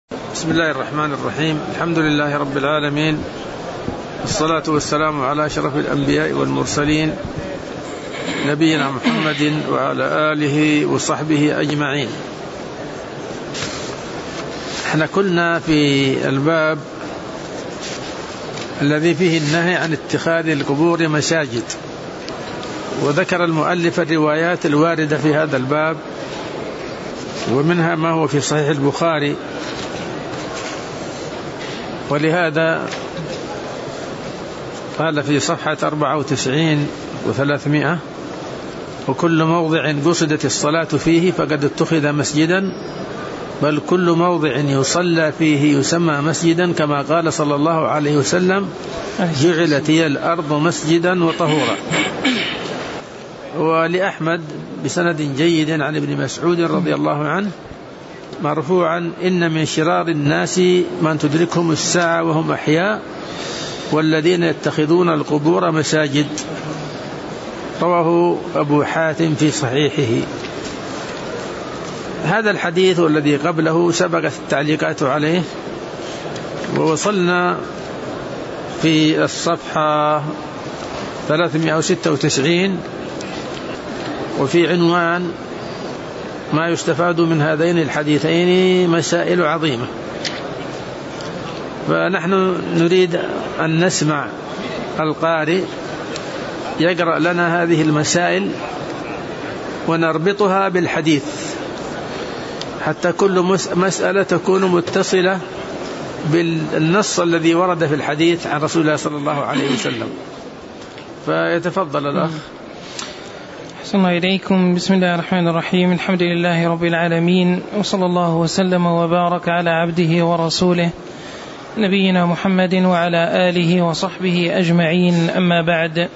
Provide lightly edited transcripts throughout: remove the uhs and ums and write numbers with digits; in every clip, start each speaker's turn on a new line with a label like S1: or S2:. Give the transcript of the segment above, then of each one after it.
S1: بسم الله الرحمن الرحيم. الحمد لله رب العالمين، الصلاة والسلام على أشرف الأنبياء والمرسلين نبينا محمد وعلى آله وصحبه أجمعين. احنا كنا في الباب الذي فيه النهي عن اتخاذ القبور مساجد، وذكر المؤلف الروايات الواردة في هذا الباب، ومنها ما هو في صحيح البخاري، ولهذا قال في صفحة 94 و300: وكل موضع قصدت الصلاة فيه فقد اتخذ مسجدا، بل كل موضع يصلى فيه يسمى مسجدا، كما قال صلى الله عليه وسلم: جعلت هي الأرض مسجدا وطهورا. ولأحمد بسند جيد عن ابن مسعود رضي الله عنه مرفوعا: إن من شرار الناس من تدركهم الساعة وهم أحياء، والذين يتخذون القبور مساجد. رواه أبو حاتم في صحيحه. هذا الحديث والذي قبله سبقت التعليقات عليه، ووصلنا في الصفحة 396 وفي عنوان: ما يستفاد من هذين الحديثين مسائل عظيمة. فنحن نريد أن نسمع القارئ يقرأ لنا هذه المسائل ونربطها بالحديث، حتى كل مسألة تكون متصلة بالنص الذي ورد في الحديث عن رسول الله صلى الله عليه وسلم. فيتفضل الأخ.
S2: أحسن الله إليكم. بسم الله الرحمن الرحيم. الحمد لله رب العالمين، وصلى الله وسلم وبارك على عبده ورسوله نبينا محمد وعلى آله وصحبه أجمعين. أما بعد،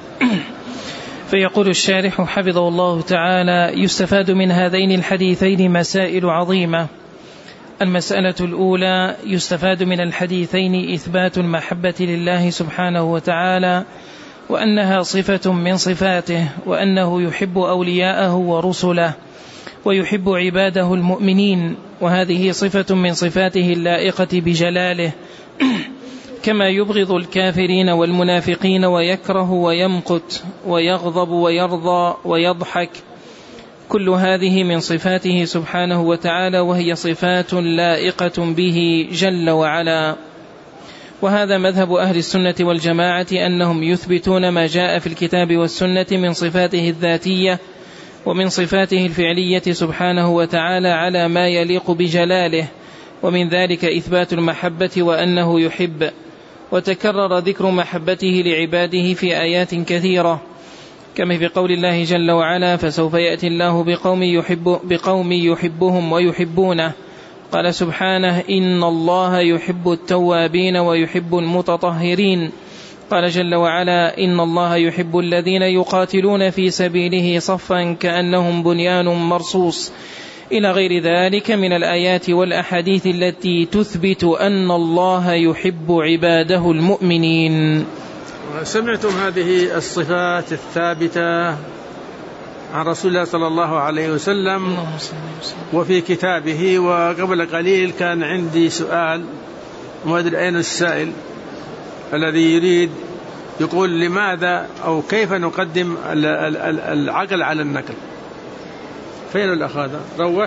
S2: فيقول الشارح حفظه الله تعالى: يستفاد من هذين الحديثين مسائل عظيمة. المسألة الأولى: يستفاد من الحديثين إثبات المحبة لله سبحانه وتعالى، وأنها صفة من صفاته، وأنه يحب أولياءه ورسله، ويحب عباده المؤمنين، وهذه صفة من صفاته اللائقة بجلاله، كما يبغض الكافرين والمنافقين، ويكره ويمقت ويغضب ويرضى ويضحك. كل هذه من صفاته سبحانه وتعالى، وهي صفات لائقة به جل وعلا. وهذا مذهب أهل السنة والجماعة، أنهم يثبتون ما جاء في الكتاب والسنة من صفاته الذاتية ومن صفاته الفعلية سبحانه وتعالى على ما يليق بجلاله، ومن ذلك إثبات المحبة وأنه يحب. وتكرر ذكر محبته لعباده في آيات كثيرة، كما في قول الله جل وعلا: فسوف يأتي الله بقوم يحبهم ويحبونه. قال سبحانه: إن الله يحب التوابين ويحب المتطهرين. قال جل وعلا: إن الله يحب الذين يقاتلون في سبيله صفا كأنهم بنيان مرصوص، إلى غير ذلك من الآيات والأحاديث التي تثبت أن الله يحب عباده المؤمنين.
S1: سمعتم هذه الصفات الثابتة عن رسول الله صلى الله عليه وسلم وفي كتابه. وقبل قليل كان عندي سؤال، ما أدري أين السائل الذي يريد يقول: لماذا أو كيف نقدم العقل على النقل؟ فين الأخ هذا؟ روح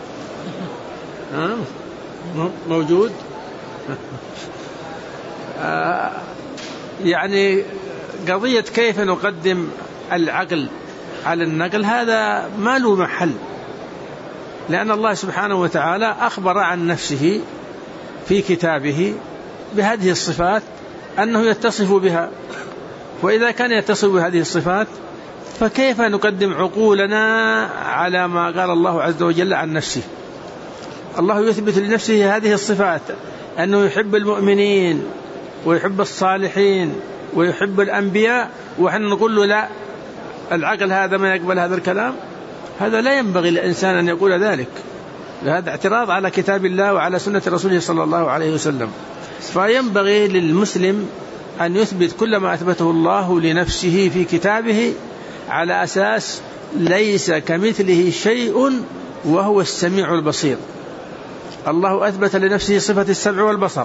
S1: موجود. يعني قضية كيف نقدم العقل على النقل هذا ما له محل، لأن الله سبحانه وتعالى أخبر عن نفسه في كتابه بهذه الصفات أنه يتصف بها، وإذا كان يتصف بهذه الصفات فكيف نقدم عقولنا على ما قال الله عز وجل عن نفسه؟ الله يثبت لنفسه هذه الصفات، أنه يحب المؤمنين ويحب الصالحين ويحب الأنبياء، ونحن نقول له لا، العقل هذا ما يقبل هذا الكلام. هذا لا ينبغي للإنسان أن يقول ذلك، هذا اعتراض على كتاب الله وعلى سنة رسوله صلى الله عليه وسلم. فينبغي للمسلم أن يثبت كل ما أثبته الله لنفسه في كتابه على أساس ليس كمثله شيء وهو السميع البصير. الله أثبت لنفسه صفة السمع والبصر،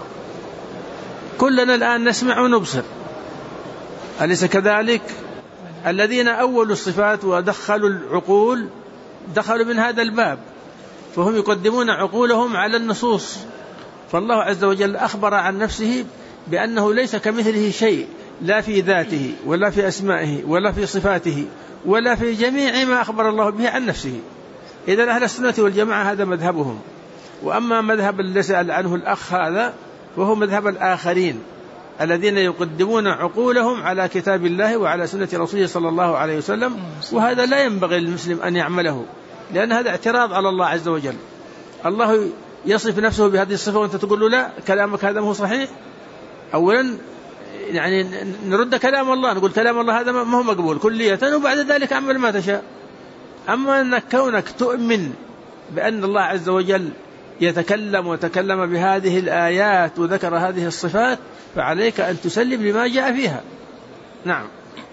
S1: كلنا الآن نسمع ونبصر، أليس كذلك؟ الذين أولوا الصفات ودخلوا العقول دخلوا من هذا الباب، فهم يقدمون عقولهم على النصوص. فالله عز وجل أخبر عن نفسه بأنه ليس كمثله شيء، لا في ذاته ولا في أسمائه ولا في صفاته ولا في جميع ما أخبر الله به عن نفسه. إذن أهل السنة والجماعة هذا مذهبهم. وأما مذهب الذي سأل عنه الأخ هذا وهو مذهب الآخرين الذين يقدمون عقولهم على كتاب الله وعلى سنة رسوله صلى الله عليه وسلم، وهذا لا ينبغي للمسلم أن يعمله، لأن هذا اعتراض على الله عز وجل. الله يصف نفسه بهذه الصفة وأنت تقول له لا، كلامك هذا مو صحيح. أولا يعني نرد كلام الله، نقول كلام الله هذا ما هو مقبول كلية، وبعد ذلك أعمل ما تشاء. أما أنك كونك تؤمن بأن الله عز وجل يتكلم وتكلم بهذه الآيات وذكر هذه الصفات، فعليك أن تسلم لما جاء فيها. نعم.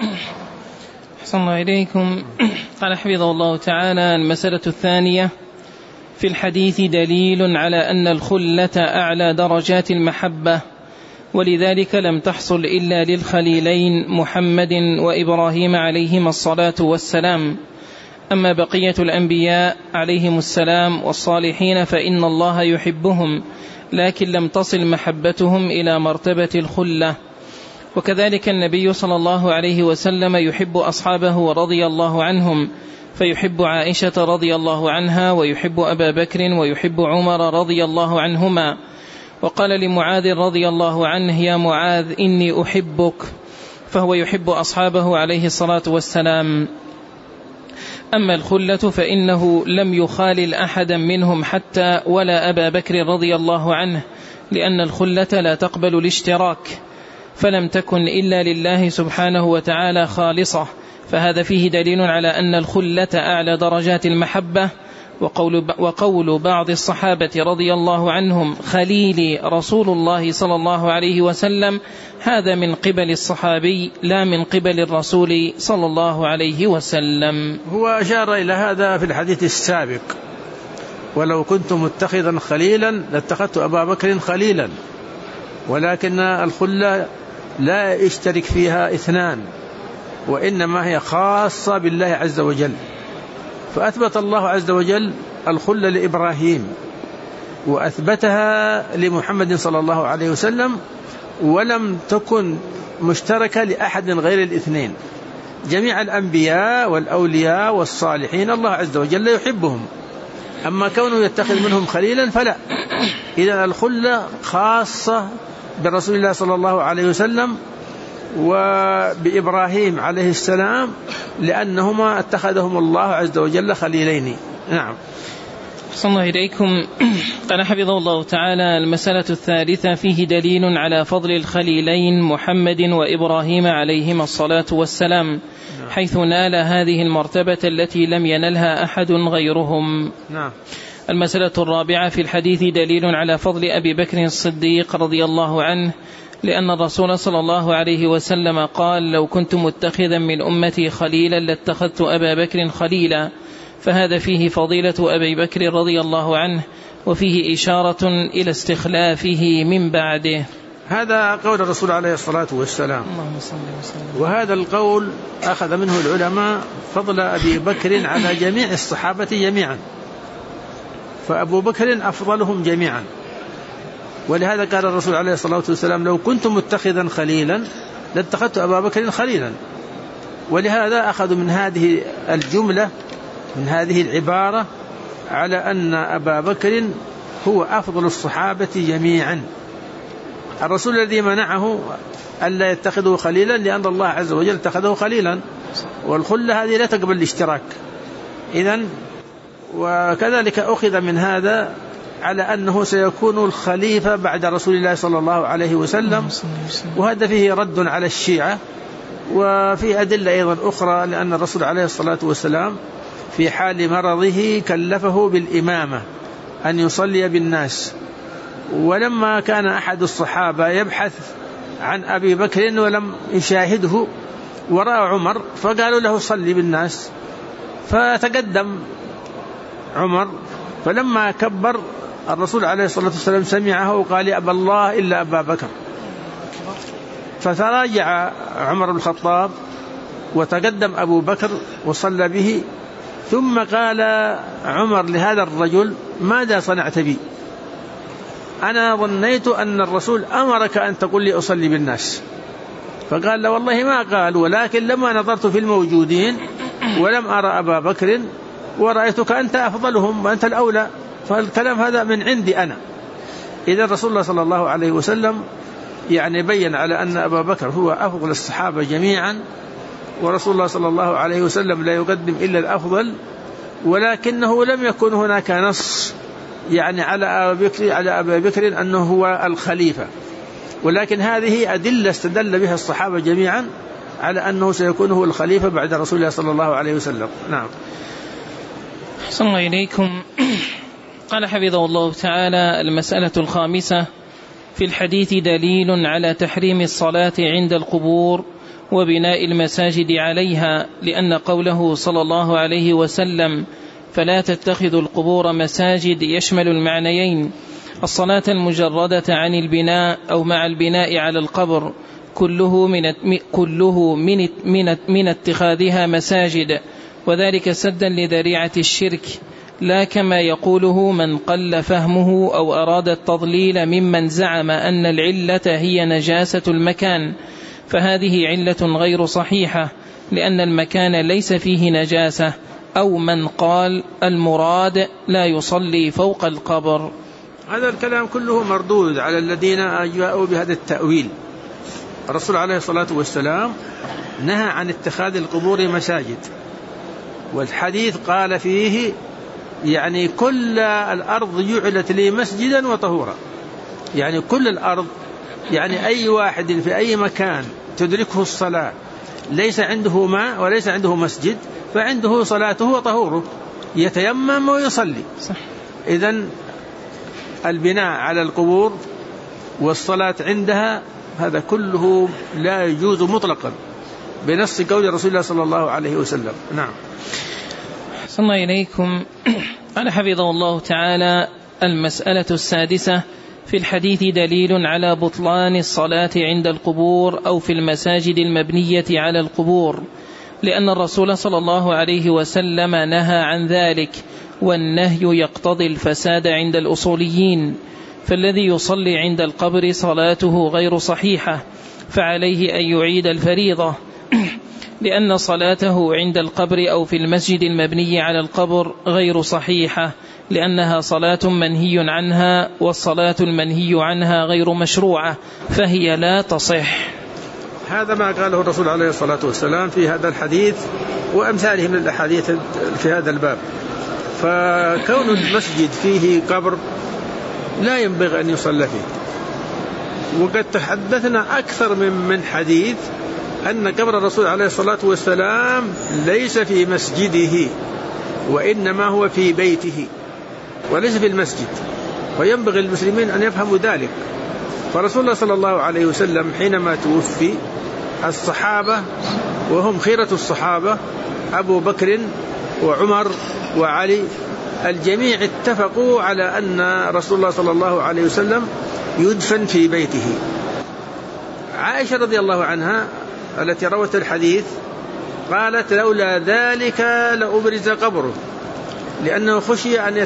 S2: أحسن الله إليكم. قال حفظه الله تعالى: المسألة الثانية: في الحديث دليل على أن الخلة أعلى درجات المحبة، ولذلك لم تحصل إلا للخليلين محمد وإبراهيم عليهما الصلاة والسلام. أما بقية الأنبياء عليهم السلام والصالحين فإن الله يحبهم، لكن لم تصل محبتهم إلى مرتبة الخلة. وكذلك النبي صلى الله عليه وسلم يحب أصحابه ورضي الله عنهم، فيحب عائشة رضي الله عنها، ويحب أبا بكر، ويحب عمر رضي الله عنهما. وقال لمعاذ رضي الله عنه: يا معاذ إني أحبك، فهو يحب أصحابه عليه الصلاة والسلام. أما الخلة فإنه لم يخالل أحدا منهم حتى ولا أبا بكر رضي الله عنه، لأن الخلة لا تقبل الاشتراك، فلم تكن إلا لله سبحانه وتعالى خالصة. فهذا فيه دليل على أن الخلة أعلى درجات المحبة. وقول بعض الصحابة رضي الله عنهم: خليلي رسول الله صلى الله عليه وسلم، هذا من قبل الصحابي لا من قبل الرسول صلى الله عليه وسلم.
S1: هو أشار إلى هذا في الحديث السابق: ولو كنت متخذا خليلا لاتخذت أبا بكر خليلا. ولكن الخلة لا يشترك فيها اثنان، وإنما هي خاصة بالله عز وجل. فأثبت الله عز وجل الخلة لإبراهيم، وأثبتها لمحمد صلى الله عليه وسلم، ولم تكن مشتركة لأحد غير الاثنين. جميع الأنبياء والأولياء والصالحين الله عز وجل يحبهم، أما كونه يتخذ منهم خليلا فلا. إذن الخلة خاصة برسول الله صلى الله عليه وسلم وبإبراهيم عليه السلام، لأنهما اتخذهم الله عز وجل خليلين. نعم.
S2: أحسن الله إليكم. قال حفظه الله تعالى: المسألة الثالثة: فيه دليل على فضل الخليلين محمد وإبراهيم عليهما الصلاة والسلام، حيث نال هذه المرتبة التي لم ينلها أحد غيرهم.
S1: نعم.
S2: المسألة الرابعة: في الحديث دليل على فضل أبي بكر الصديق رضي الله عنه، لأن الرسول صلى الله عليه وسلم قال: لو كنت متخذا من أمتي خليلا لاتخذت أبا بكر خليلا. فهذا فيه فضيلة أبي بكر رضي الله عنه، وفيه إشارة إلى استخلافه من بعده.
S1: هذا قول الرسول عليه الصلاة والسلام، وهذا القول أخذ منه العلماء فضل أبي بكر على جميع الصحابة جميعا، فأبو بكر أفضلهم جميعا. ولهذا قال الرسول عليه الصلاة والسلام: لو كنت متخذا خليلا لاتخذت أبا بكر خليلا. ولهذا أخذوا من هذه الجملة، من هذه العبارة، على أن أبا بكر هو أفضل الصحابة جميعا. الرسول الذي منعه ألا يتخذه خليلا لأن الله عز وجل اتخذه خليلا، والخلة هذه لا تقبل الاشتراك. إذن وكذلك أخذ من هذا على أنه سيكون الخليفة بعد رسول الله صلى الله عليه وسلم، وهذا فيه رد على الشيعة. وفي أدلة أيضا أخرى، لأن الرسول عليه الصلاة والسلام في حال مرضه كلفه بالإمامة أن يصلي بالناس، ولما كان أحد الصحابة يبحث عن أبي بكر ولم يشاهده ورأى عمر، فقالوا له صلي بالناس، فتقدم عمر، فلما كبر الرسول عليه الصلاة والسلام سمعه وقال أبى الله إلا أبا بكر، فتراجع عمر بن الخطاب وتقدم أبو بكر وصلى به، ثم قال عمر لهذا الرجل: ماذا صنعت بي؟ أنا ظنيت أن الرسول أمرك أن تقول لي أصلي بالناس. فقال: لا والله ما قال، ولكن لما نظرت في الموجودين ولم أرى أبا بكر ورأيتك أنت أفضلهم وأنت الأولى، فالكلام هذا من عندي أنا. إذا رسول الله صلى الله عليه وسلم يعني بين على أن أبا بكر هو أفضل الصحابة جميعا، ورسول الله صلى الله عليه وسلم لا يقدم إلا الأفضل، ولكنه لم يكن هناك نص يعني على أبي بكر أنه هو الخليفة، ولكن هذه أدلة استدل بها الصحابة جميعا على أنه سيكون هو الخليفة بعد رسول الله صلى الله عليه وسلم. نعم.
S2: أحسن الله إليكم. قال حفظه الله تعالى: المسألة الخامسة: في الحديث دليل على تحريم الصلاة عند القبور وبناء المساجد عليها، لأن قوله صلى الله عليه وسلم: فلا تتخذوا القبور مساجد، يشمل المعنيين: الصلاة المجردة عن البناء أو مع البناء على القبر، كله من اتخاذها مساجد، وذلك سدا لذريعة الشرك، لا كما يقوله من قل فهمه أو أراد التضليل ممن زعم أن العلة هي نجاسة المكان، فهذه علة غير صحيحة، لأن المكان ليس فيه نجاسة، أو من قال المراد لا يصلي فوق القبر.
S1: هذا الكلام كله مردود على الذين جاءوا بهذا التأويل. الرسول عليه الصلاة والسلام نهى عن اتخاذ القبور مساجد، والحديث قال فيه يعني كل الأرض جعلت لي مسجدا وطهورا، يعني كل الأرض، يعني أي واحد في أي مكان تدركه الصلاة ليس عنده ماء وليس عنده مسجد فعنده صلاته وطهوره، يتيمم ويصلي. إذن البناء على القبور والصلاة عندها هذا كله لا يجوز مطلقا بنص قول رسول الله صلى الله عليه وسلم. نعم.
S2: أحسن الله إليكم. قال حفظه الله تعالى: المسألة السادسة: في الحديث دليل على بطلان الصلاة عند القبور أو في المساجد المبنية على القبور، لأن الرسول صلى الله عليه وسلم نهى عن ذلك، والنهي يقتضي الفساد عند الأصوليين، فالذي يصلي عند القبر صلاته غير صحيحة، فعليه أن يعيد الفريضة، لأن صلاته عند القبر أو في المسجد المبني على القبر غير صحيحة، لأنها صلاة منهي عنها، والصلاة المنهي عنها غير مشروعة، فهي لا تصح.
S1: هذا ما قاله الرسول عليه الصلاة والسلام في هذا الحديث وأمثاله من الأحاديث في هذا الباب. فكون المسجد فيه قبر لا ينبغي أن يصلى فيه، وقد تحدثنا أكثر من حديث أن قبر الرسول عليه الصلاة والسلام ليس في مسجده، وإنما هو في بيته وليس في المسجد، وينبغي المسلمين أن يفهموا ذلك. فرسول الله صلى الله عليه وسلم حينما توفي الصحابة وهم خيرة الصحابة أبو بكر وعمر وعلي الجميع اتفقوا على أن رسول الله صلى الله عليه وسلم يدفن في بيته. عائشة رضي الله عنها التي روت الحديث قالت: لولا ذلك لأبرز قبره، لأنه خشي أن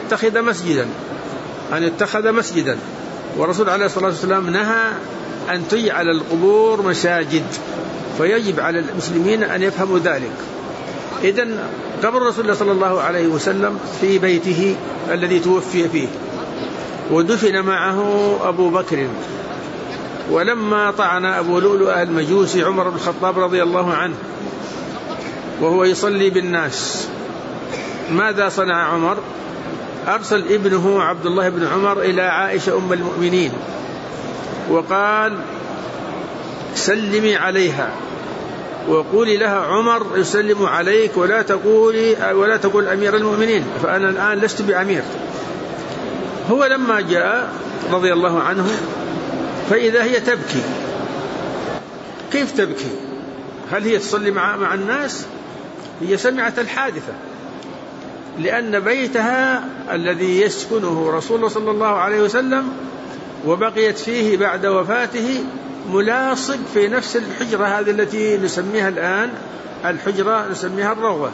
S1: يتخذ مسجدا، والرسول عليه الصلاة والسلام نهى أن تجعل القبور مساجد، فيجب على المسلمين أن يفهموا ذلك. إذن قبر رسول الله صلى الله عليه وسلم في بيته الذي توفي فيه، ودفن معه أبو بكر. ولما طعن أبو لؤلؤ المجوسي عمر بن الخطاب رضي الله عنه وهو يصلي بالناس، ماذا صنع عمر؟ أرسل ابنه عبد الله بن عمر إلى عائشة أم المؤمنين وقال: سلمي عليها وقولي لها عمر يسلم عليك، ولا تقول أمير المؤمنين، فأنا الآن لست بأمير. هو لما جاء رضي الله عنه فإذا هي تبكي. كيف تبكي؟ هل هي تصلي مع الناس؟ هي سمعت الحادثة، لأن بيتها الذي يسكنه رسول الله صلى الله عليه وسلم وبقيت فيه بعد وفاته ملاصق في نفس الحجرة هذه التي نسميها الآن الحجرة، نسميها الروضة،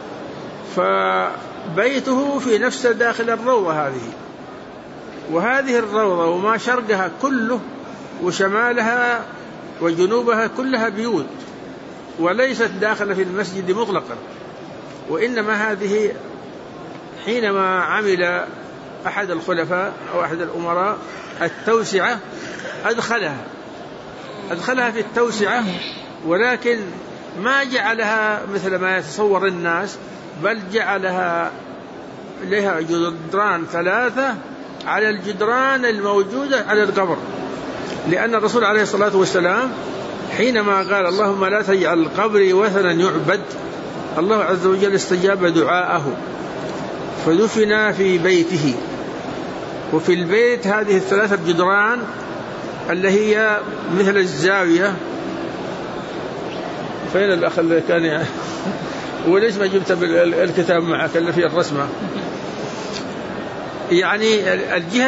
S1: فبيته في نفس داخل الروضة هذه. وهذه الروضة وما شرقها كله وشمالها وجنوبها كلها بيوت، وليست داخلة في المسجد مطلقا، وإنما هذه حينما عمل أحد الخلفاء أو أحد الأمراء التوسعة أدخلها في التوسعة، ولكن ما جعلها مثل ما يتصور الناس، بل جعلها لها جدران 3 على الجدران الموجودة على القبر، لأن الرسول عليه الصلاة والسلام حينما قال اللهم لا تجعل قبري وثنا يعبد، الله عز وجل استجاب دعاءه فدفن في بيته. وفي البيت هذه 3 جدران اللي هي مثل الزاوية. فين الأخ اللي كان وليش ما جبت الكتاب معك اللي فيه الرسمة؟ يعني الجهة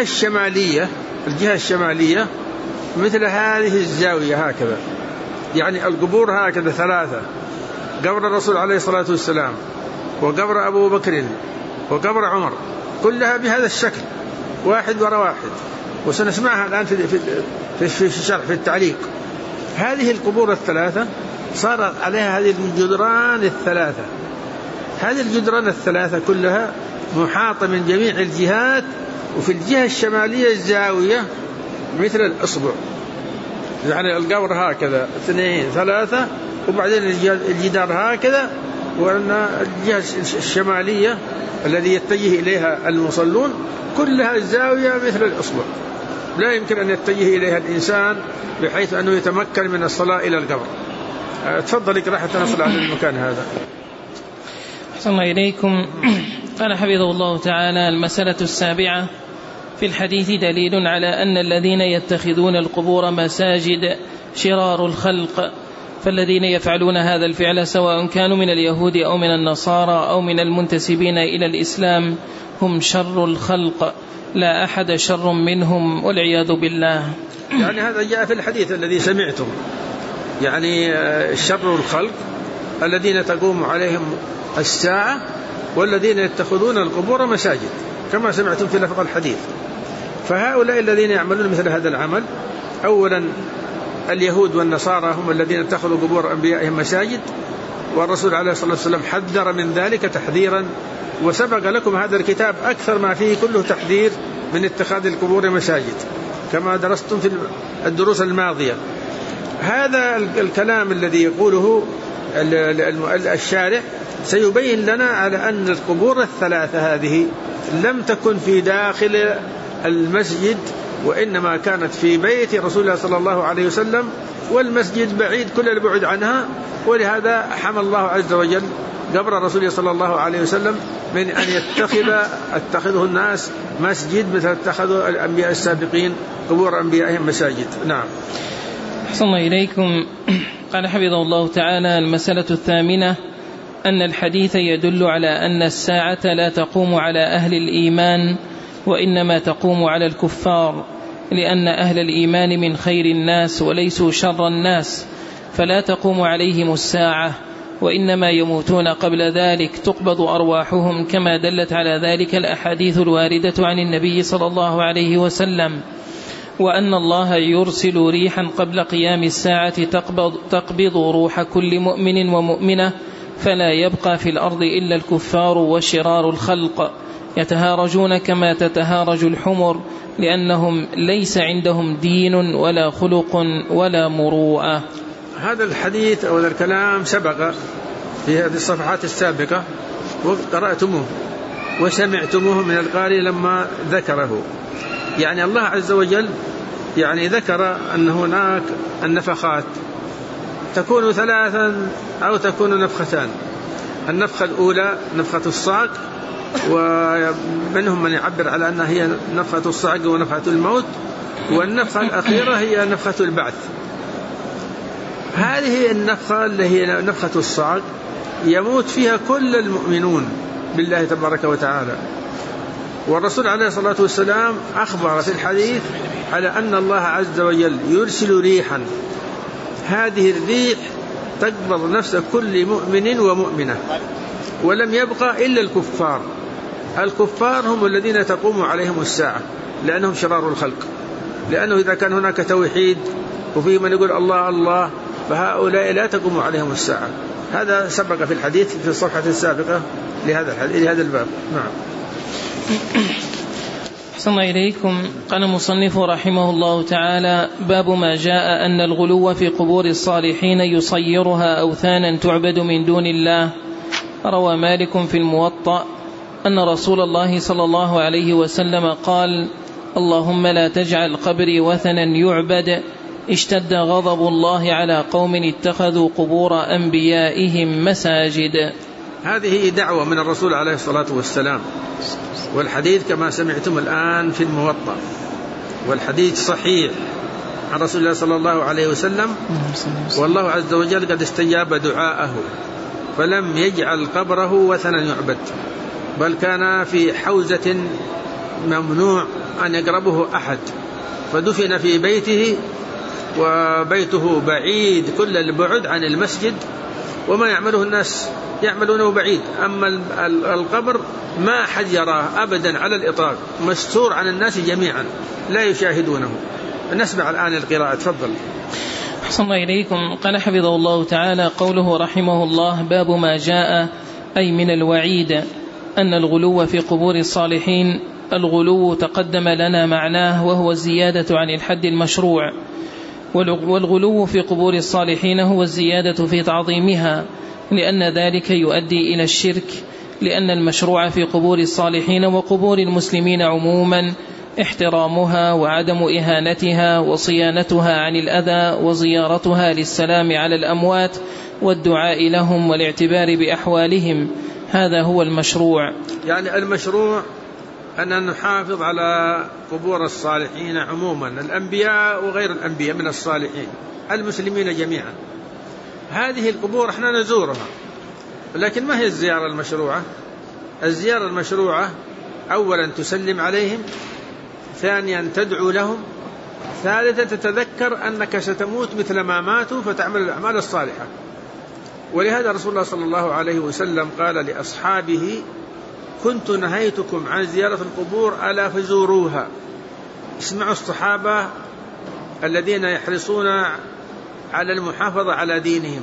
S1: الشمالية مثل هذه الزاوية هكذا، يعني القبور هكذا 3، قبر الرسول عليه الصلاة والسلام وقبر أبو بكر وقبر عمر، كلها بهذا الشكل واحد وراء واحد، وسنسمعها الآن في الشرح في التعليق. هذه القبور ال3 صارت عليها هذه الجدران ال3. هذه الجدران ال3 كلها محاطة من جميع الجهات، وفي الجهة الشمالية الزاوية مثل الأصبع، يعني القبر هكذا 2 3، وبعدين الجدار هكذا، وأن الجهة الشمالية الذي يتجه إليها المصلون كلها الزاوية مثل الأصبع، لا يمكن أن يتجه إليها الإنسان بحيث أنه يتمكن من الصلاة إلى القبر. تفضل اقرأ حتى نصل على المكان هذا.
S2: أحسن الله إليكم. قال حفظه الله تعالى: المسألة 7 في الحديث دليل على أن الذين يتخذون القبور مساجد شرار الخلق، فالذين يفعلون هذا الفعل سواء كانوا من اليهود أو من النصارى أو من المنتسبين إلى الإسلام هم شر الخلق، لا أحد شر منهم والعياذ بالله.
S1: يعني هذا جاء في الحديث الذي سمعتم، يعني شر الخلق الذين تقوم عليهم الساعة والذين يتخذون القبور مساجد، كما سمعتم في لفظ الحديث. فهؤلاء الذين يعملون مثل هذا العمل، أولا اليهود والنصارى هم الذين اتخذوا قبور أنبيائهم مساجد، والرسول عليه الصلاة والسلام حذر من ذلك تحذيرا، وسبق لكم هذا الكتاب أكثر ما فيه كله تحذير من اتخاذ القبور مساجد كما درستم في الدروس الماضية. هذا الكلام الذي يقوله الشارع سيبين لنا على أن القبور ال3 هذه لم تكن في داخل المسجد، وإنما كانت في بيت رسول الله صلى الله عليه وسلم، والمسجد بعيد كل البعد عنها، ولهذا حمى الله عز وجل قبر رسول الله صلى الله عليه وسلم من أن يتخذه الناس مسجد مثل اتخذوا الأنبياء السابقين قبور أنبيائهم مساجد. نعم.
S2: أحسن الله إليكم. قال حفظه الله تعالى: المسألة 8 أن الحديث يدل على أن الساعة لا تقوم على أهل الإيمان، وإنما تقوم على الكفار، لأن أهل الإيمان من خير الناس وليسوا شر الناس، فلا تقوم عليهم الساعة، وإنما يموتون قبل ذلك تقبض أرواحهم، كما دلت على ذلك الأحاديث الواردة عن النبي صلى الله عليه وسلم، وأن الله يرسل ريحا قبل قيام الساعة تقبض روح كل مؤمن ومؤمنة، فلا يبقى في الأرض إلا الكفار وشرار الخلق، يتهارجون كما تتهارج الحمر، لأنهم ليس عندهم دين ولا خلق ولا مروءة.
S1: هذا الحديث أو الكلام سبق في هذه الصفحات السابقة، وقرأتموه وسمعتموه من القارئ لما ذكره. يعني الله عز وجل يعني ذكر أن هناك النفخات تكون 3 أو تكون نفختان. النفخة الأولى نفخة الصعق، ومنهم من يعبر على أنها هي نفخة الصعق ونفخة الموت، والنفخة الأخيرة هي نفخة البعث. هذه النفخة اللي هي نفخة الصعق يموت فيها كل المؤمنون بالله تبارك وتعالى. والرسول عليه الصلاة والسلام أخبر في الحديث على أن الله عز وجل يرسل ريحا، هذه الريح تقبض نفس كل مؤمن ومؤمنة، ولم يبقى إلا الكفار. الكفار هم الذين تقوم عليهم الساعة لأنهم شرار الخلق، لأنه إذا كان هناك توحيد وفيه من يقول الله الله فهؤلاء لا تقوم عليهم الساعة. هذا سبق في الحديث في الصفحة السابقة لهذا الباب. نعم.
S2: أحسن إليكم. قال المصنف رحمه الله تعالى: باب ما جاء أن الغلو في قبور الصالحين يصيرها أوثانا تعبد من دون الله. روى مالك في الموطأ أن رسول الله صلى الله عليه وسلم قال: اللهم لا تجعل قبري وثنا يعبد، اشتد غضب الله على قوم اتخذوا قبور أنبيائهم مساجد.
S1: هذه دعوة من الرسول عليه الصلاة والسلام، والحديث كما سمعتم الآن في الموطأ، والحديث صحيح عن رسول الله صلى الله عليه وسلم، والله عز وجل قد استجاب دعاءه فلم يجعل قبره وثنا يعبد، بل كان في حوزة ممنوع أن يقربه أحد، فدفن في بيته، وبيته بعيد كل البعد عن المسجد، وما يعمله الناس يعملونه بعيد. أما القبر ما أحد يراه أبدا على الإطلاق، مستور عن الناس جميعا لا يشاهدونه. نسمع الآن القراءة. تفضل.
S2: أحسن إليكم. قال حفظه الله تعالى: قوله رحمه الله: باب ما جاء، أي من الوعيد أن الغلو في قبور الصالحين. الغلو تقدم لنا معناه، وهو الزيادة عن الحد المشروع، والغلو في قبور الصالحين هو الزيادة في تعظيمها، لأن ذلك يؤدي إلى الشرك، لأن المشروع في قبور الصالحين وقبور المسلمين عموما احترامها وعدم إهانتها وصيانتها عن الأذى وزيارتها للسلام على الأموات والدعاء لهم والاعتبار بأحوالهم. هذا هو المشروع.
S1: يعني المشروع أن نحافظ على قبور الصالحين عموما، الأنبياء وغير الأنبياء من الصالحين، المسلمين جميعا. هذه القبور احنا نزورها، لكن ما هي الزيارة المشروعة؟ الزيارة المشروعة أولا تسلم عليهم، ثانيا تدعو لهم، ثالثا تتذكر أنك ستموت مثل ما ماتوا فتعمل الأعمال الصالحة. ولهذا رسول الله صلى الله عليه وسلم قال لأصحابه: كنت نهيتكم عن زيارة القبور ألا فزوروها. اسمعوا الصحابة الذين يحرصون على المحافظة على دينهم،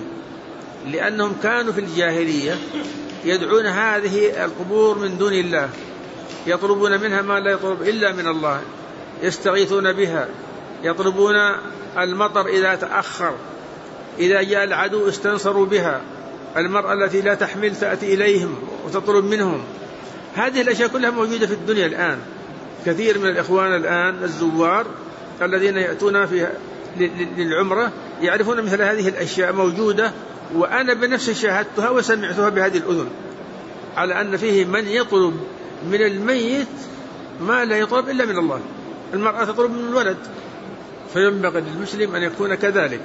S1: لأنهم كانوا في الجاهلية يدعون هذه القبور من دون الله، يطلبون منها ما لا يطلب إلا من الله، يستغيثون بها، يطلبون المطر إذا تأخر، إذا جاء العدو استنصروا بها، المرأة التي لا تحمل تأتي إليهم وتطلب منهم. هذه الأشياء كلها موجودة في الدنيا الآن. كثير من الإخوان الآن الزوار الذين يأتون للعمرة يعرفون مثل هذه الأشياء موجودة، وأنا بنفسي شاهدتها وسمعتها بهذه الأذن، على أن فيه من يطلب من الميت ما لا يطلب إلا من الله. المرأة تطلب من الولد، فينبغي للمسلم أن يكون كذلك.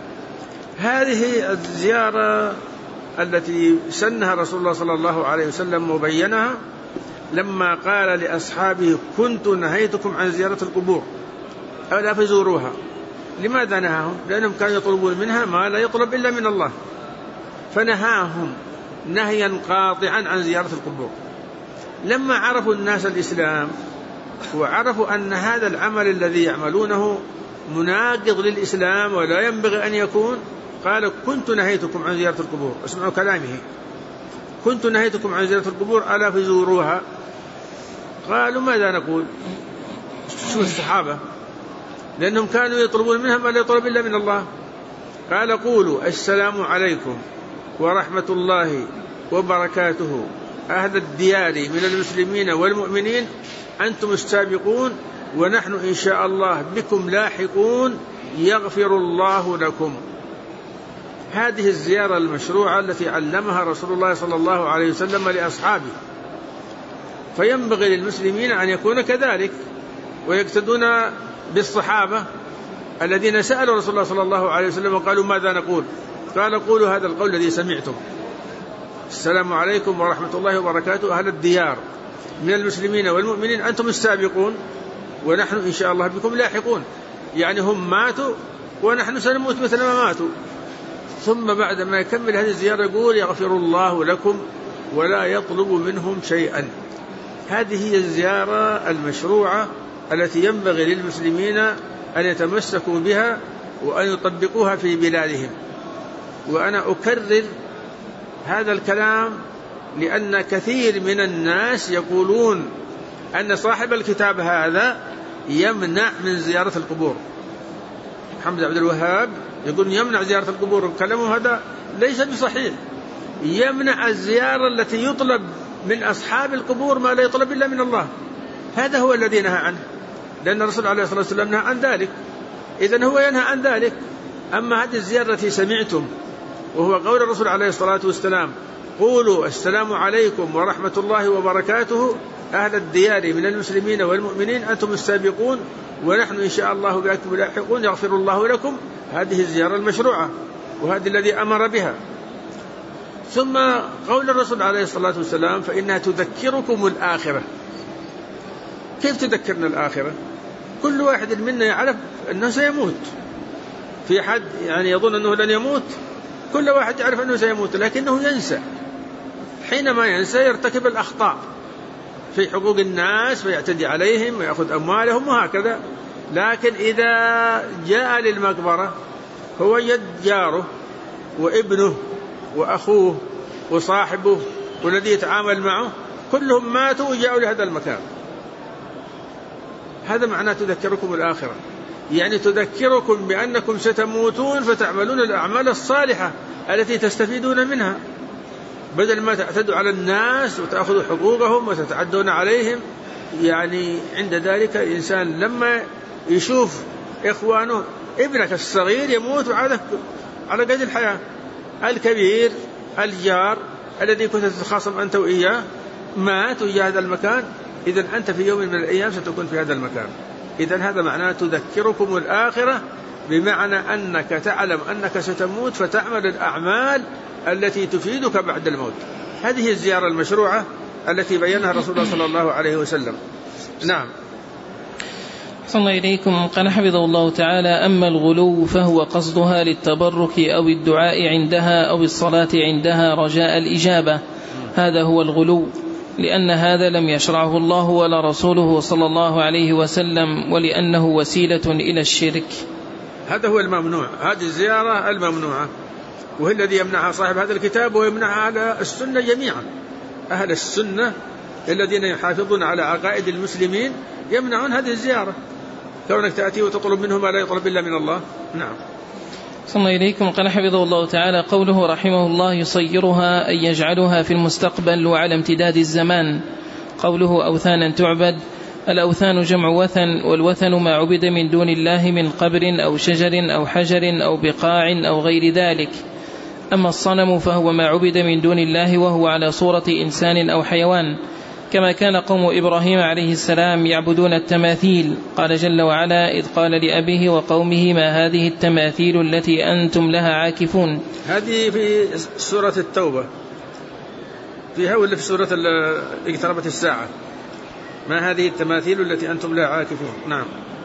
S1: هذه الزيارة التي سنها رسول الله صلى الله عليه وسلم وبينها لما قال لأصحابه: كنت نهيتكم عن زيارة القبور ألا فزوروها. لماذا نهاهم؟ لأنهم كانوا يطلبون منها ما لا يطلب إلا من الله، فنهاهم نهيا قاطعا عن زيارة القبور. لما عرفوا الناس الإسلام وعرفوا أن هذا العمل الذي يعملونه مناقض للإسلام ولا ينبغي أن يكون، قال: كنت نهيتكم عن زيارة القبور. اسمعوا كلامه: كنت نهيتكم عن زيارة القبور ألا فزوروها. قالوا: ماذا نقول؟ شو الصحابة، لأنهم كانوا يطلبون منها ما لا يطلب إلا من الله. قال: قولوا السلام عليكم ورحمة الله وبركاته أهل الديار من المسلمين والمؤمنين، أنتم السابقون ونحن إن شاء الله بكم لاحقون، يغفر الله لكم. هذه الزيارة المشروعة التي علمها رسول الله صلى الله عليه وسلم لأصحابه، فينبغي للمسلمين أن يكون كذلك ويقتدون بالصحابة الذين سألوا رسول الله صلى الله عليه وسلم وقالوا: ماذا نقول؟ قال: قولوا هذا القول الذي سمعتم. السلام عليكم ورحمة الله وبركاته أهل الديار من المسلمين والمؤمنين أنتم السابقون ونحن إن شاء الله بكم لاحقون، يعني هم ماتوا ونحن سنموت مثل ما ماتوا. ثم بعد ما يكمل هذه الزيارة يقول يغفر الله لكم ولا يطلب منهم شيئا. هذه هي الزيارة المشروعة التي ينبغي للمسلمين أن يتمسكوا بها وأن يطبقوها في بلادهم. وأنا أكرر هذا الكلام لأن كثير من الناس يقولون أن صاحب الكتاب هذا يمنع من زيارة القبور. محمد عبد الوهاب يقول يمنع زيارة القبور، كلامه هذا ليس بصحيح. يمنع الزيارة التي يطلب من أصحاب القبور ما لا يطلب إلا من الله، هذا هو الذي نهى عنه، لأن الرسول عليه الصلاة والسلام نهى عن ذلك، إذن هو ينهى عن ذلك. أما هذه الزيارة التي سمعتم وهو قول الرسول عليه الصلاة والسلام قولوا السلام عليكم ورحمة الله وبركاته أهل الديار من المسلمين والمؤمنين أنتم السابقون ونحن إن شاء الله بكم لاحقون يغفر الله لكم، هذه الزيارة المشروعة وهذه الذي أمر بها. ثم قول الرسول عليه الصلاة والسلام فإنها تذكركم الآخرة. كيف تذكرنا الآخرة؟ كل واحد منا يعرف أنه سيموت، في حد يعني يظن أنه لن يموت؟ كل واحد يعرف أنه سيموت لكنه ينسى، حينما ينسى يرتكب الأخطاء في حقوق الناس ويعتدي عليهم ويأخذ أموالهم وهكذا. لكن إذا جاء للمقبرة هو يد جاره وابنه وأخوه وصاحبه والذي يتعامل معه كلهم ماتوا وجاءوا لهذا المكان. هذا معناه تذكركم الآخرة، يعني تذكركم بأنكم ستموتون فتعملون الأعمال الصالحة التي تستفيدون منها، بدل ما تعتدوا على الناس وتأخذوا حقوقهم وتتعدون عليهم. يعني عند ذلك الإنسان لما يشوف إخوانه، ابنك الصغير يموت على قيد الحياة، الكبير الجار الذي كنت تتخاصم أنت وإياه مات وجاء هذا المكان، إذن أنت في يوم من الأيام ستكون في هذا المكان. إذن هذا معناه تذكركم الآخرة، بمعنى أنك تعلم أنك ستموت فتعمل الأعمال التي تفيدك بعد الموت. هذه الزيارة المشروعة التي بينها الرسول صلى الله عليه وسلم. نعم.
S2: صلى الله إليكم. قال حفظه الله تعالى: أما الغلو فهو قصدها للتبرك أو الدعاء عندها أو الصلاة عندها رجاء الإجابة، هذا هو الغلو، لأن هذا لم يشرعه الله ولا رسوله صلى الله عليه وسلم، ولأنه وسيلة إلى الشرك.
S1: هذا هو الممنوع، هذه الزيارة الممنوعة، وهي الذي يمنعها صاحب هذا الكتاب ويمنعها على السنة جميعا. أهل السنة الذين يحافظون على عقائد المسلمين يمنعون هذه الزيارة، كونك تأتي وتطلب منه ما لا يطلب إلا من الله. نعم.
S2: صلى الله إليكم. قال حفظه الله تعالى: قوله رحمه الله يصيرها أي يجعلها في المستقبل وعلى امتداد الزمان. قوله أوثانا تعبد، الأوثان جمع وثن، والوثن ما عبد من دون الله من قبر أو شجر أو حجر أو بقاع أو غير ذلك. أما الصنم فهو ما عبد من دون الله وهو على صورة إنسان أو حيوان، كما كان قوم إبراهيم عليه السلام يعبدون التماثيل. قال جل وعلا: إذ قال لأبيه وقومه ما هذه التماثيل التي أنتم لها عاكفون.
S1: هذه في سورة التوبة فيها، ولا في سورة اقتربت الساعة؟ ما هذه التماثيل التي أنتم لها عاكفون. نعم.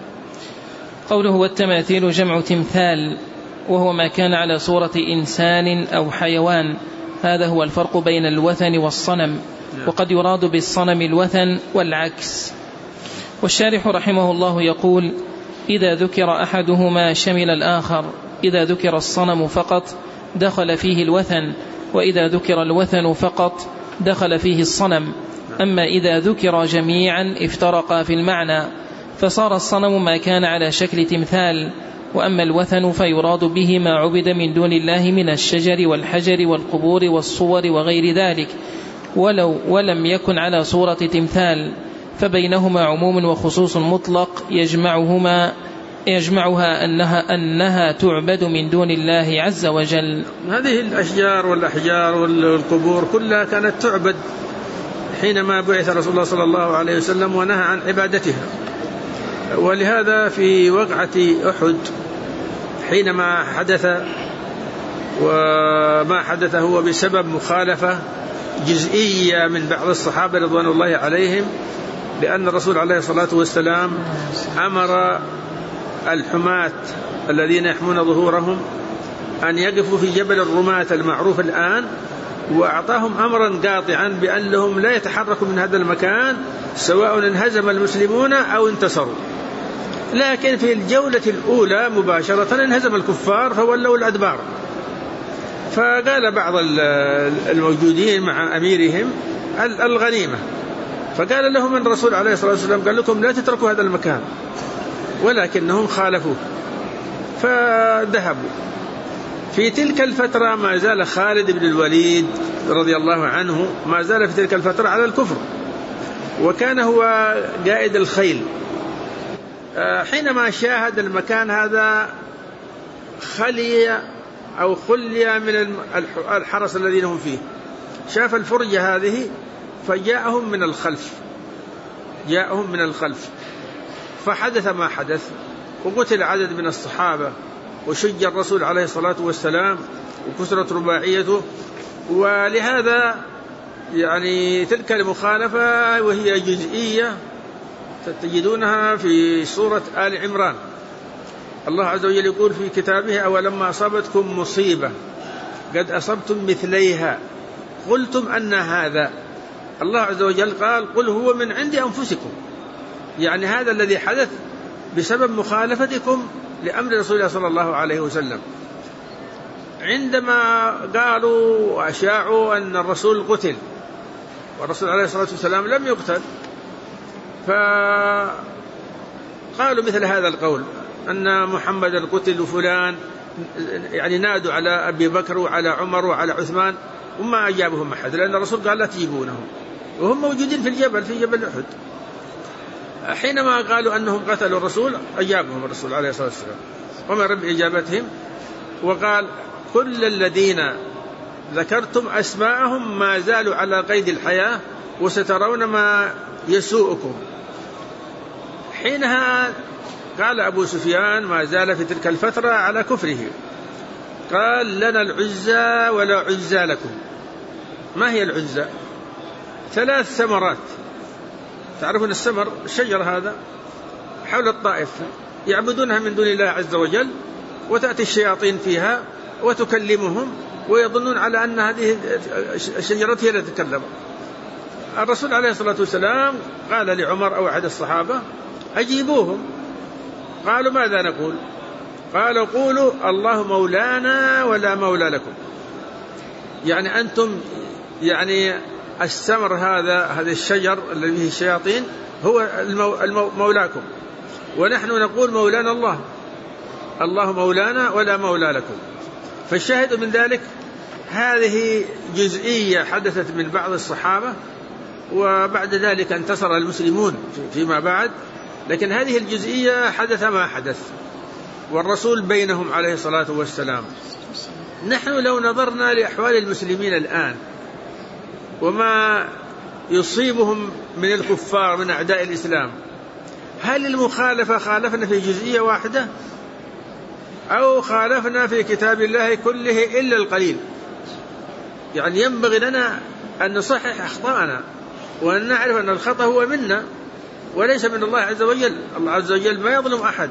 S2: قوله والتماثيل جمع تمثال، وهو ما كان على صورة إنسان أو حيوان. هذا هو الفرق بين الوثن والصنم، وقد يراد بالصنم الوثن والعكس. والشارح رحمه الله يقول: إذا ذكر أحدهما شمل الآخر، إذا ذكر الصنم فقط دخل فيه الوثن، وإذا ذكر الوثن فقط دخل فيه الصنم. أما إذا ذكر جميعا افترقا في المعنى، فصار الصنم ما كان على شكل تمثال، وأما الوثن فيراد به ما عبد من دون الله من الشجر والحجر والقبور والصور وغير ذلك، ولم يكن على صورة تمثال، فبينهما عموم وخصوص مطلق يجمعها أنها تعبد من دون الله عز وجل.
S1: هذه الأشجار والأحجار والقبور كلها كانت تعبد حينما بعث رسول الله صلى الله عليه وسلم ونهى عن عبادتها. ولهذا في وقعة أحد حينما حدث وما حدث هو بسبب مخالفة جزئية من بعض الصحابة رضوان الله عليهم، لأن الرسول عليه الصلاة والسلام أمر الحماة الذين يحمون ظهورهم أن يقفوا في جبل الرماة المعروف الآن، وأعطاهم أمرا قاطعا بأن لهم لا يتحركوا من هذا المكان سواء انهزم المسلمون أو انتصروا. لكن في الجولة الأولى مباشرة انهزم الكفار فولوا الأدبار، فقال بعض الموجودين مع أميرهم الغنيمة، فقال لهم الرسول عليه الصلاة والسلام قال لكم لا تتركوا هذا المكان، ولكنهم خالفوه فذهبوا. في تلك الفترة ما زال خالد بن الوليد رضي الله عنه ما زال في تلك الفترة على الكفر، وكان هو قائد الخيل. حينما شاهد المكان هذا خلي من الحرس الذين هم فيه، شاف الفرجة هذه فجاءهم من الخلف فحدث ما حدث، وقتل عدد من الصحابة وشج الرسول عليه الصلاة والسلام وكسرت رباعيته. ولهذا يعني تلك المخالفة وهي جزئية تجدونها في سورة آل عمران. الله عز وجل يقول في كتابه: أولما أصابتكم مصيبة قد أصبتم مثليها قلتم أن هذا. الله عز وجل قال: قل هو من عند أنفسكم، يعني هذا الذي حدث بسبب مخالفتكم لأمر رسول الله صلى الله عليه وسلم. عندما قالوا وأشاعوا أن الرسول قتل والرسول عليه الصلاة والسلام لم يقتل، فقالوا مثل هذا القول أن محمد قتل وفلان، يعني نادوا على أبي بكر وعلى عمر وعلى عثمان وما أجابهم أحد، لأن الرسول قال لا تجيبونهم وهم موجودين في جبل أحد. حينما قالوا أنهم قتلوا الرسول أجابهم الرسول عليه الصلاة والسلام وما بإجابتهم، وقال: كل الذين ذكرتم أسماءهم ما زالوا على قيد الحياة وسترون ما يسوءكم. حينها قال أبو سفيان ما زال في تلك الفترة على كفره، قال: لنا العزى ولا عزى لكم. ما هي العزى؟ 3 ثمرات، تعرفون السمر الشجر هذا حول الطائف يعبدونها من دون الله عز وجل، وتأتي الشياطين فيها وتكلمهم ويظنون على أن هذه الشجرة هي التي تتكلم. الرسول عليه الصلاة والسلام قال لعمر أو أحد الصحابة: أجيبوهم. قالوا: ماذا نقول؟ قالوا: قولوا الله مولانا ولا مولى لكم، يعني أنتم يعني السمر هذا الشجر الذي فيه الشياطين هو مولاكم، ونحن نقول مولانا الله مولانا ولا مولى لكم. فالشاهد من ذلك هذه جزئية حدثت من بعض الصحابة، وبعد ذلك انتصر المسلمون فيما بعد، لكن هذه الجزئية حدث ما حدث والرسول بينهم عليه الصلاة والسلام. نحن لو نظرنا لأحوال المسلمين الآن وما يصيبهم من الكفار من أعداء الإسلام، هل المخالفة خالفنا في جزئية واحدة أو خالفنا في كتاب الله كله إلا القليل؟ يعني ينبغي لنا أن نصحح أخطاءنا وأن نعرف أن الخطأ هو منا وليس من الله عز وجل. الله عز وجل ما يظلم أحد،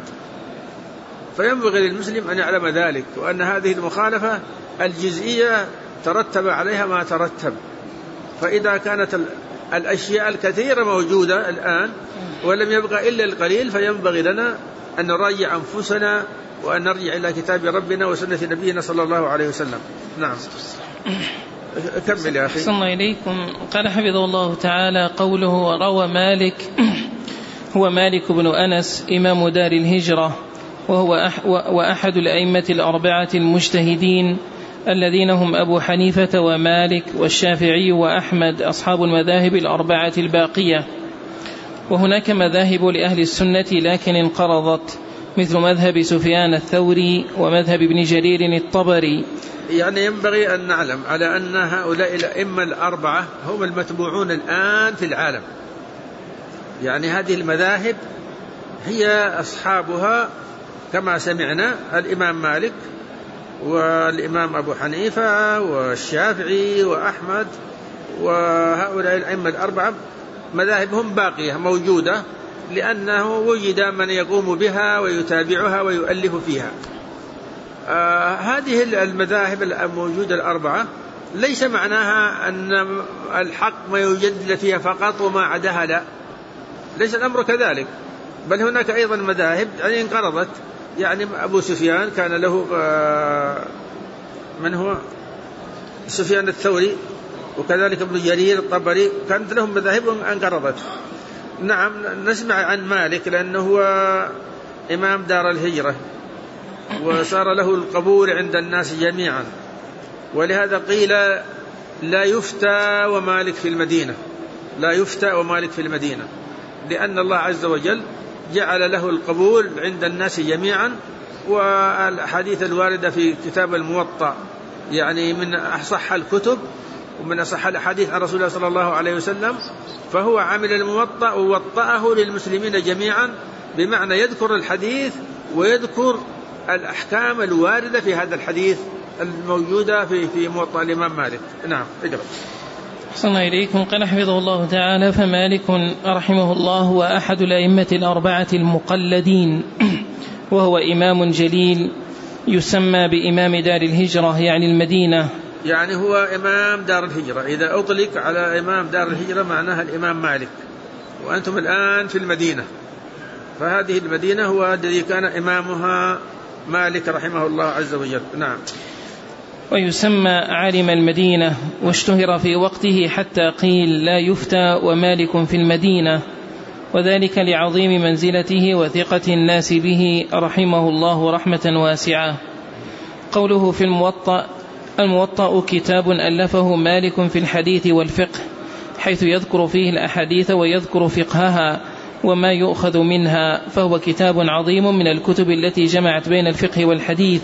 S1: فينبغي للمسلم أن يعلم ذلك، وأن هذه المخالفة الجزئية ترتب عليها ما ترتب. فإذا كانت الأشياء الكثيرة موجودة الآن ولم يبقى إلا القليل، فينبغي لنا أن نراجع أنفسنا وأن نرجع إلى كتاب ربنا وسنة نبينا صلى الله عليه وسلم. نعم، كمل يا أخي.
S2: أحسن الله إليكم. قال حفظه الله تعالى: قوله روى مالك هو مالك بن أنس إمام دار الهجرة، وهو أحد الأئمة الأربعة المجتهدين الذين هم أبو حنيفة ومالك والشافعي وأحمد أصحاب المذاهب الأربعة الباقية. وهناك مذاهب لأهل السنة لكن انقرضت، مثل مذهب سفيان الثوري ومذهب ابن جرير الطبري.
S1: يعني ينبغي أن نعلم على أن هؤلاء الأئمة الأربعة هم المتبوعون الآن في العالم، يعني هذه المذاهب هي أصحابها كما سمعنا: الإمام مالك والإمام أبو حنيفة والشافعي وأحمد وهؤلاء الأئمة الأربعة مذاهبهم باقية موجودة، لأنه وجد من يقوم بها ويتابعها ويؤلف فيها. هذه المذاهب الموجودة الأربعة ليس معناها أن الحق ما يوجد فيها فقط وما عداها، لا، ليس الأمر كذلك، بل هناك أيضا مذاهب يعني انقرضت. يعني أبو سفيان كان له من هو سفيان الثوري، وكذلك ابن جرير الطبري كانت لهم مذاهب انقرضت. نعم، نسمع عن مالك لأنه هو إمام دار الهجرة وصار له القبول عند الناس جميعا، ولهذا قيل لا يفتى ومالك في المدينة، لا يفتى ومالك في المدينة، لأن الله عز وجل جعل له القبول عند الناس جميعا. والحديث الواردة في كتاب الموطأ يعني من أصح الكتب ومن أصح الحديث عن رسول الله صلى الله عليه وسلم، فهو عمل الموطأ ووطأه للمسلمين جميعا، بمعنى يذكر الحديث ويذكر الأحكام الواردة في هذا الحديث الموجودة في موطأ الإمام مالك. نعم، اقرأ.
S2: أحسن الله إليكم. قال حفظه الله تعالى: فمالك رحمه الله هو أحد الأئمة الأربعة المقلدين، وهو إمام جليل يسمى بإمام دار الهجرة يعني المدينة،
S1: يعني هو إمام دار الهجرة. إذا أطلق على إمام دار الهجرة معناها الإمام مالك، وأنتم الآن في المدينة، فهذه المدينة هو الذي كان إمامها مالك رحمه الله عز وجل. نعم.
S2: ويسمى عالم المدينة، واشتهر في وقته حتى قيل لا يفتى ومالك في المدينة، وذلك لعظيم منزلته وثقة الناس به رحمه الله رحمة واسعة. قوله في الموطأ كتاب ألفه مالك في الحديث والفقه، حيث يذكر فيه الأحاديث ويذكر فقهها وما يؤخذ منها، فهو كتاب عظيم من الكتب التي جمعت بين الفقه والحديث،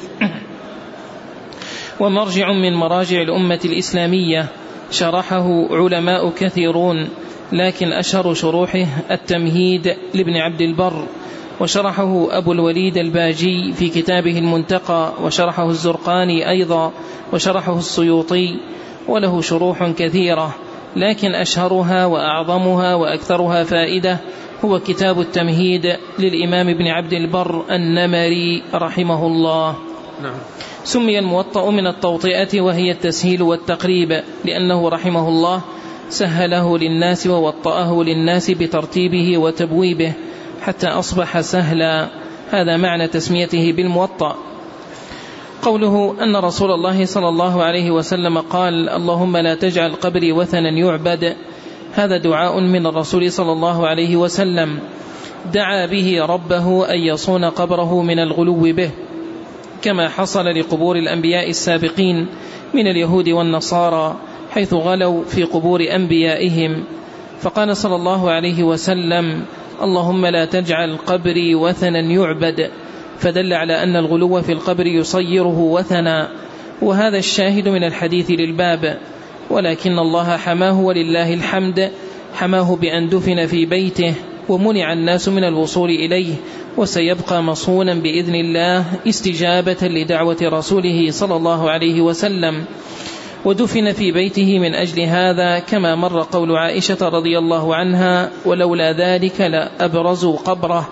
S2: ومرجع من مراجع الأمة الإسلامية. شرحه علماء كثيرون، لكن أشهر شروحه التمهيد لابن عبد البر، وشرحه أبو الوليد الباجي في كتابه المنتقى، وشرحه الزرقاني أيضا، وشرحه السيوطي، وله شروح كثيرة، لكن أشهرها وأعظمها وأكثرها فائدة هو كتاب التمهيد للإمام ابن عبد البر النمري رحمه الله.
S1: نعم.
S2: سمي الموطأ من التوطئة، وهي التسهيل والتقريب، لأنه رحمه الله سهله للناس ووطأه للناس بترتيبه وتبويبه حتى أصبح سهلا. هذا معنى تسميته بالموطأ. قوله أن رسول الله صلى الله عليه وسلم قال: اللهم لا تجعل قبري وثنا يعبد، هذا دعاء من الرسول صلى الله عليه وسلم، دعا به ربه أن يصون قبره من الغلو به، كما حصل لقبور الأنبياء السابقين من اليهود والنصارى، حيث غلوا في قبور أنبيائهم. فقال صلى الله عليه وسلم: اللهم لا تجعل قبري وثنا يعبد، فدل على أن الغلو في القبر يصيره وثنا، وهذا الشاهد من الحديث للباب. ولكن الله حماه ولله الحمد، حماه بأن دفن في بيته ومنع الناس من الوصول إليه، وسيبقى مصونا بإذن الله استجابة لدعوة رسوله صلى الله عليه وسلم، ودفن في بيته من أجل هذا، كما مر قول عائشة رضي الله عنها: ولولا ذلك لأبرزوا قبره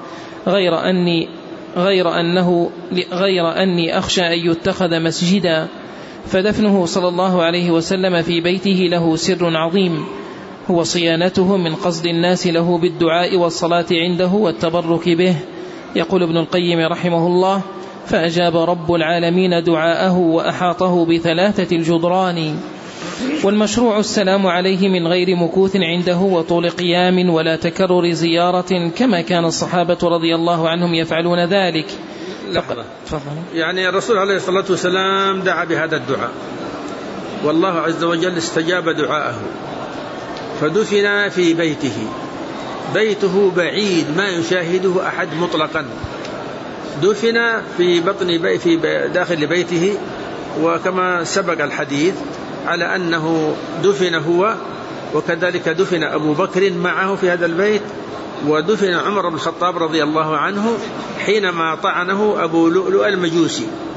S2: غير أني أخشى أن يتخذ مسجدا. فدفنه صلى الله عليه وسلم في بيته له سر عظيم، هو صيانته من قصد الناس له بالدعاء والصلاة عنده والتبرك به. يقول ابن القيم رحمه الله: فأجاب رب العالمين دعاءه وأحاطه بثلاثة الجدران. والمشروع السلام عليه من غير مكوث عنده وطول قيام ولا تكرر زيارة، كما كان الصحابة رضي الله عنهم يفعلون ذلك.
S1: يعني الرسول عليه الصلاة والسلام دعا بهذا الدعاء، والله عز وجل استجاب دعاءه، فدفن في بيته. بيته بعيد ما يشاهده أحد مطلقا، دفن في داخل بيته، وكما سبق الحديث على أنه دفن هو، وكذلك دفن أبو بكر معه في هذا البيت، ودفن عمر بن الخطاب رضي الله عنه حينما طعنه أبو لؤلؤ المجوسي.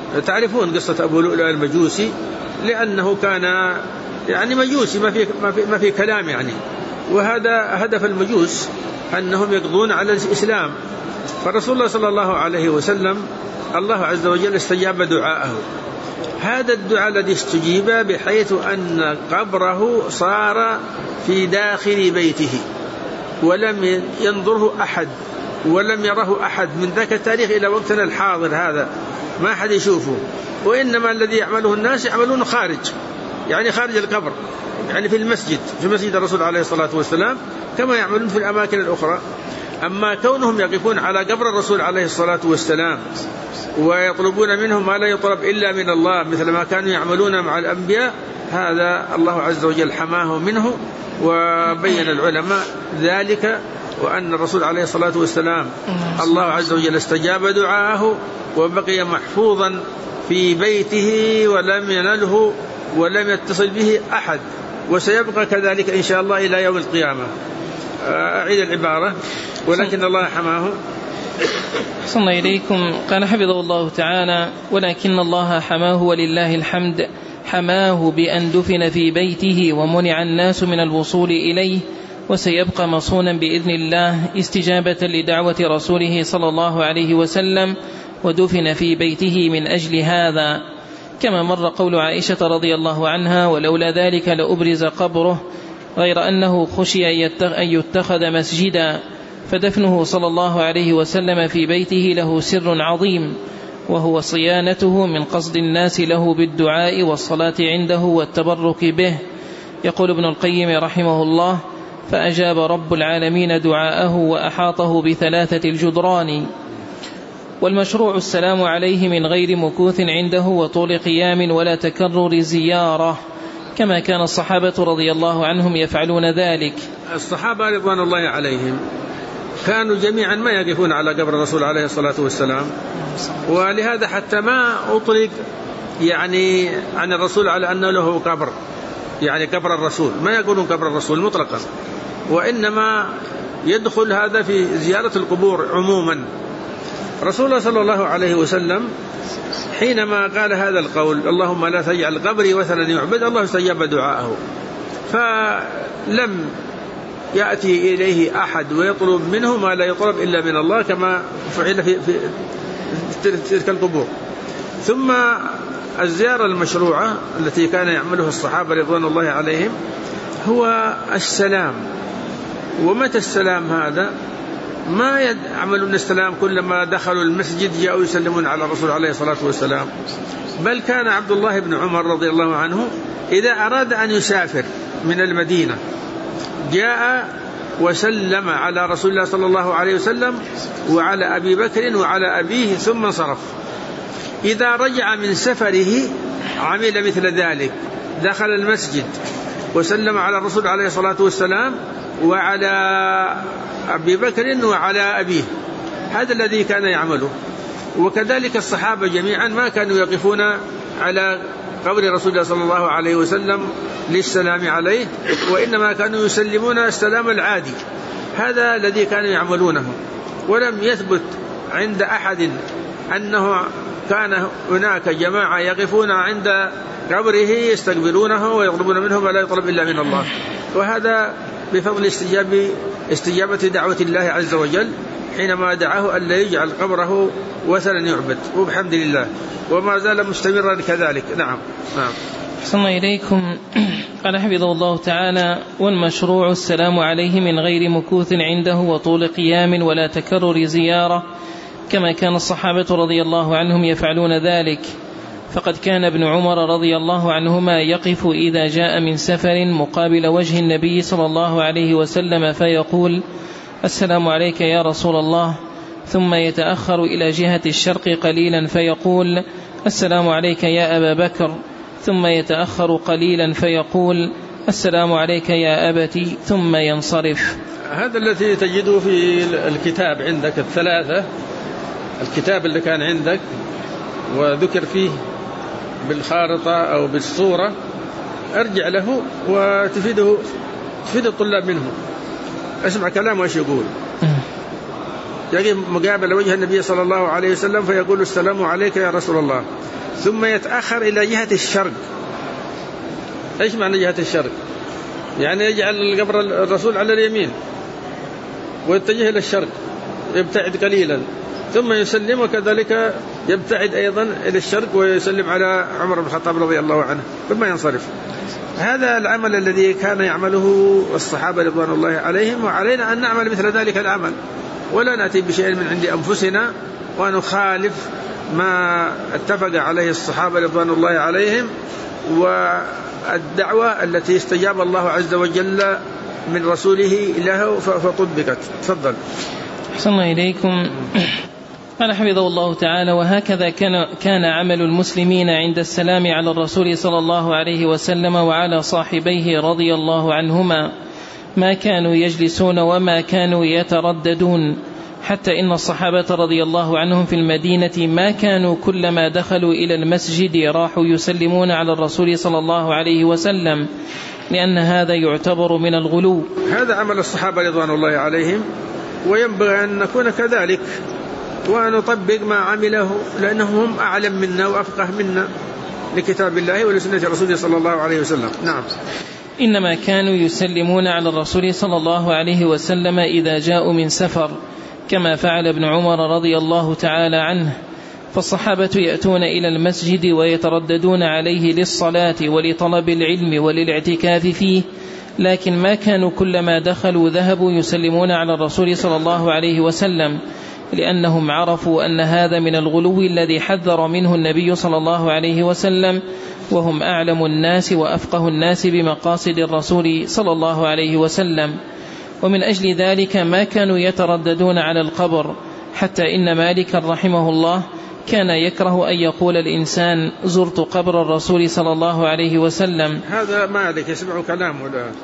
S1: تعرفون قصة أبو لؤلؤ المجوسي، لأنه كان يعني مجوسي ما في كلام يعني، وهذا هدف المجوس أنهم يقضون على الإسلام. فرسول الله صلى الله عليه وسلم الله عز وجل استجاب دعاءه. هذا الدعاء الذي استجيب بحيث أن قبره صار في داخل بيته ولم ينظره أحد ولم يره أحد من ذاك التاريخ إلى وقتنا الحاضر هذا، ما أحد يشوفه. وإنما الذي يعمله الناس يعملون خارج، يعني خارج القبر، يعني في المسجد، في مسجد الرسول عليه الصلاة والسلام، كما يعملون في الأماكن الأخرى. أما كونهم يقفون على قبر الرسول عليه الصلاة والسلام ويطلبون منه ما لا يطلب إلا من الله مثل ما كانوا يعملون مع الأنبياء، هذا الله عز وجل حماه منه. وبين العلماء ذلك، وأن الرسول عليه الصلاة والسلام الله عز وجل استجاب دعاءه وبقي محفوظا في بيته ولم ينله ولم يتصل به أحد، وسيبقى كذلك إن شاء الله إلى يوم القيامة. أعيد العبارة: ولكن الله حماه.
S2: صلى إليكم. قال حفظه الله تعالى: ولكن الله حماه ولله الحمد، حماه بأن دفن في بيته ومنع الناس من الوصول إليه، وسيبقى مصونا بإذن الله استجابة لدعوة رسوله صلى الله عليه وسلم، ودفن في بيته من أجل هذا، كما مر قول عائشة رضي الله عنها: ولولا ذلك لأبرز قبره، غير أنه خشي أن يتخذ مسجدا. فدفنه صلى الله عليه وسلم في بيته له سر عظيم، وهو صيانته من قصد الناس له بالدعاء والصلاة عنده والتبرك به. يقول ابن القيم رحمه الله: فأجاب رب العالمين دعاءه وأحاطه بثلاثة الجدران. والمشروع السلام عليه من غير مكوث عنده وطول قيام ولا تكرر زيارة، كما كان الصحابة رضي الله عنهم يفعلون ذلك.
S1: الصحابة رضوان الله عليهم كانوا جميعا ما يقفون على قبر الرسول عليه الصلاة والسلام، ولهذا حتى ما أطلق يعني عن الرسول على أنه له قبر، يعني قبر الرسول، ما يقولون قبر الرسول مطلقا، وإنما يدخل هذا في زيارة القبور عموما. رسول الله صلى الله عليه وسلم حينما قال هذا القول: اللهم لا تجعل قبري وثنا يعبد، الله استجاب دعاءه، فلم يأتي إليه أحد ويطلب منه ما لا يطلب إلا من الله، كما فعل في تلك القبور. ثم الزيارة المشروعة التي كان يعملها الصحابة رضوان الله عليهم هو السلام. ومتى السلام هذا؟ ما يعملون السلام كلما دخلوا المسجد جاءوا يسلمون على الرسول عليه الصلاة والسلام، بل كان عبد الله بن عمر رضي الله عنه إذا أراد أن يسافر من المدينة جاء وسلم على رسول الله صلى الله عليه وسلم وعلى أبي بكر وعلى أبيه ثم انصرف. إذا رجع من سفره عمل مثل ذلك، دخل المسجد وسلم على الرسول عليه الصلاة والسلام وعلى أبي بكر وعلى أبيه، هذا الذي كان يعمله. وكذلك الصحابة جميعا ما كانوا يقفون على قبر رسول الله صلى الله عليه وسلم للسلام عليه، وإنما كانوا يسلمون السلام العادي، هذا الذي كانوا يعملونه. ولم يثبت عند أحد أنه كان هناك جماعة يقفون عند قبره يستقبلونه ويطلبون منه ما لا يطلب إلا من الله، وهذا بفضل استجابة دعوة الله عز وجل حينما دعاه أن لا يجعل قبره وثنا يعبد، وبحمد لله وما زال مستمرا كذلك. نعم.
S2: صلى إليكم. قال حفظه الله تعالى: والمشروع السلام عليه من غير مكوث عنده وطول قيام ولا تكرر زيارة، كما كان الصحابة رضي الله عنهم يفعلون ذلك. فقد كان ابن عمر رضي الله عنهما يقف إذا جاء من سفر مقابل وجه النبي صلى الله عليه وسلم فيقول: السلام عليك يا رسول الله، ثم يتأخر إلى جهة الشرق قليلا فيقول: السلام عليك يا أبا بكر، ثم يتأخر قليلا فيقول: السلام عليك يا أبتي، ثم ينصرف.
S1: هذا الذي تجده في الكتاب عندك الثلاثة، الكتاب اللي كان عندك وذكر فيه بالخارطة أو بالصورة، ارجع له وتفيد الطلاب منه، اسمع كلامه ايش يقول. مقابل وجه النبي صلى الله عليه وسلم فيقول السلام عليك يا رسول الله، ثم يتأخر إلى جهة الشرق. إيش معنى جهة الشرق؟ يعني يجعل قبر الرسول على اليمين ويتجه إلى الشرق، يبتعد قليلا، ثم يسلم، وكذلك يبتعد أيضا إلى الشرق ويسلم على عمر بن الخطاب رضي الله عنه ثم ينصرف. هذا العمل الذي كان يعمله الصحابة رضوان الله عليهم، وعلينا أن نعمل مثل ذلك العمل، ولا نأتي بشيء من عند أنفسنا ونخالف ما اتفق عليه الصحابة رضوان الله عليهم والدعوة التي استجاب الله عز وجل من رسوله له فطبقت. تفضل.
S2: أحسن الله إليكم. قال حفظه الله تعالى: وهكذا كان عمل المسلمين عند السلام على الرسول صلى الله عليه وسلم وعلى صاحبيه رضي الله عنهما، ما كانوا يجلسون وما كانوا يترددون، حتى إن الصحابة رضي الله عنهم في المدينة ما كانوا كلما دخلوا إلى المسجد راحوا يسلمون على الرسول صلى الله عليه وسلم، لأن هذا يعتبر من الغلو.
S1: هذا عمل الصحابة رضوان الله عليهم، وينبغي أن نكون كذلك ونطبق ما عمله، لأنهم أعلم منا وأفقه منا لكتاب الله ولسنة رسوله صلى الله عليه وسلم. نعم.
S2: إنما كانوا يسلمون على الرسول صلى الله عليه وسلم إذا جاءوا من سفر، كما فعل ابن عمر رضي الله تعالى عنه. فالصحابة يأتون إلى المسجد ويترددون عليه للصلاة ولطلب العلم وللاعتكاف فيه، لكن ما كانوا كلما دخلوا ذهبوا يسلمون على الرسول صلى الله عليه وسلم، لأنهم عرفوا أن هذا من الغلو الذي حذر منه النبي صلى الله عليه وسلم، وهم أعلم الناس وأفقه الناس بمقاصد الرسول صلى الله عليه وسلم. ومن أجل ذلك ما كانوا يترددون على القبر، حتى إن مالك رحمه الله كان يكره أن يقول الإنسان زرت قبر الرسول صلى الله عليه وسلم.
S1: هذا مالك يسمع كلامه،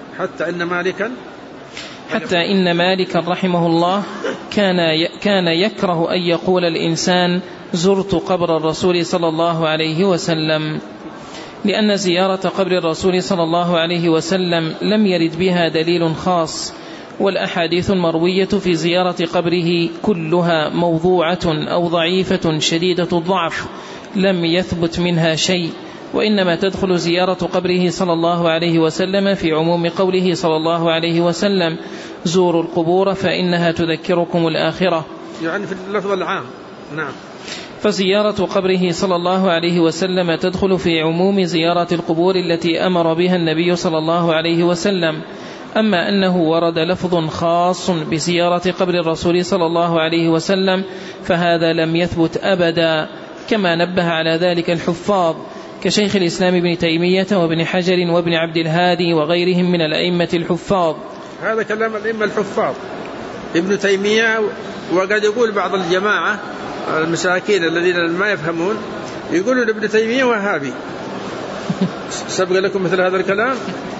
S1: حتى
S2: إن مالك رحمه الله كان يكره أن يقول الإنسان زرت قبر الرسول صلى الله عليه وسلم، لأن زيارة قبر الرسول صلى الله عليه وسلم لم يرد بها دليل خاص، والأحاديث المروية في زيارة قبره كلها موضوعة أو ضعيفة شديدة الضعف لم يثبت منها شيء، وإنما تدخل زيارة قبره صلى الله عليه وسلم في عموم قوله صلى الله عليه وسلم زوروا القبور فإنها تذكركم الآخرة،
S1: يعني في اللفظ العام. نعم.
S2: فزيارة قبره صلى الله عليه وسلم تدخل في عموم زيارة القبور التي أمر بها النبي صلى الله عليه وسلم. أما أنه ورد لفظ خاص بزيارة قبر الرسول صلى الله عليه وسلم فهذا لم يثبت أبدا، كما نبه على ذلك الحفاظ كشيخ الإسلام ابن تيمية وابن حجر وابن عبد الهادي وغيرهم من الأئمة الحفاظ.
S1: هذا كلام الأئمة الحفاظ ابن تيمية. وقد يقول بعض الجماعة المساكين الذين ما يفهمون يقولون ابن تيمية وهابي. سبق لكم مثل هذا الكلام؟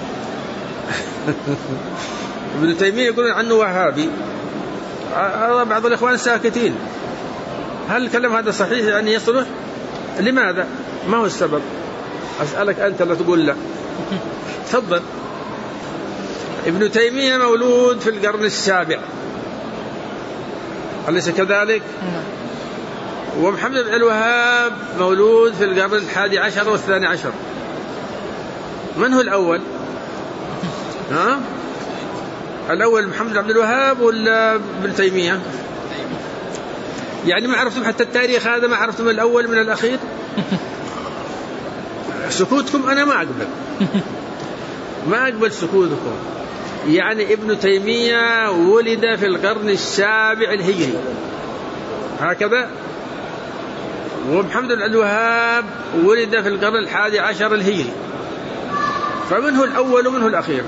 S1: ابن تيمية يقولون عنه وهابي، بعض الإخوان ساكتين. هل الكلام هذا صحيح يعني يصلح؟ لماذا؟ ما هو السبب؟ أسألك أنت لا تقول لا. تفضل. ابن تيمية مولود في القرن السابع، أليس كذلك؟ ومحمد بن الوهاب مولود في القرن 11 والثاني عشر. من هو الأول؟ الأول محمد بن الوهاب ولا ابن تيمية؟ يعني ما عرفتم حتى التاريخ هذا، ما عرفتم الأول من الأخير. سكوتكم أنا ما أقبل سكوتكم. يعني ابن تيمية ولد في القرن السابع الهجري هكذا، ومحمد بن الوهاب ولد في القرن 11 الهجري، فمنه الأول ومنه الأخير؟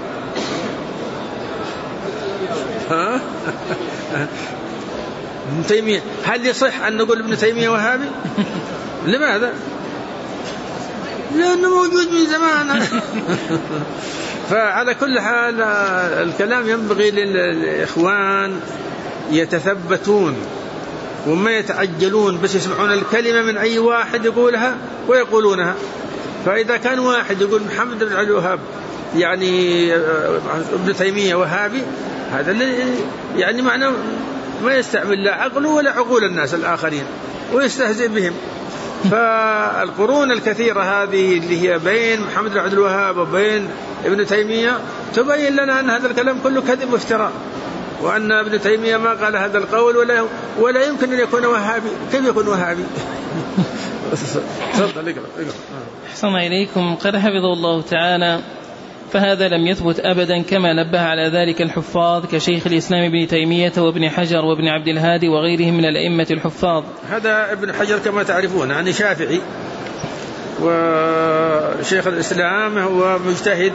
S1: ابن تيمية، هل يصح أن نقول ابن تيمية وهابي؟ لماذا؟ لأنه موجود من زمان. فعلى كل حال الكلام ينبغي للإخوان يتثبتون وما يتعجلون، بس يسمعون الكلمة من أي واحد يقولها ويقولونها. فإذا كان واحد يقول محمد بن الوهاب يعني ابن تيمية وهابي، هذا يعني معنى ما يستعمل لا عقله ولا عقول الناس الآخرين ويستهزئ بهم. فالقرون الكثيرة هذه اللي هي بين محمد بن عبد الوهاب وبين ابن تيمية تبين لنا أن هذا الكلام كله كذب وافتراء، وأن ابن تيمية ما قال هذا القول ولا يمكن أن يكون وهابي. كيف يكون وهابي؟ تفضل اقرأ.
S2: أحسن إليكم. قد حفظه الله تعالى. فهذا لم يثبت أبدا كما نبه على ذلك الحفاظ كشيخ الإسلام ابن تيمية وابن حجر وابن عبد الهادي وغيرهم من الأئمة الحفاظ.
S1: هذا ابن حجر كما تعرفون يعني شافعي، وشيخ الإسلام هو مجتهد،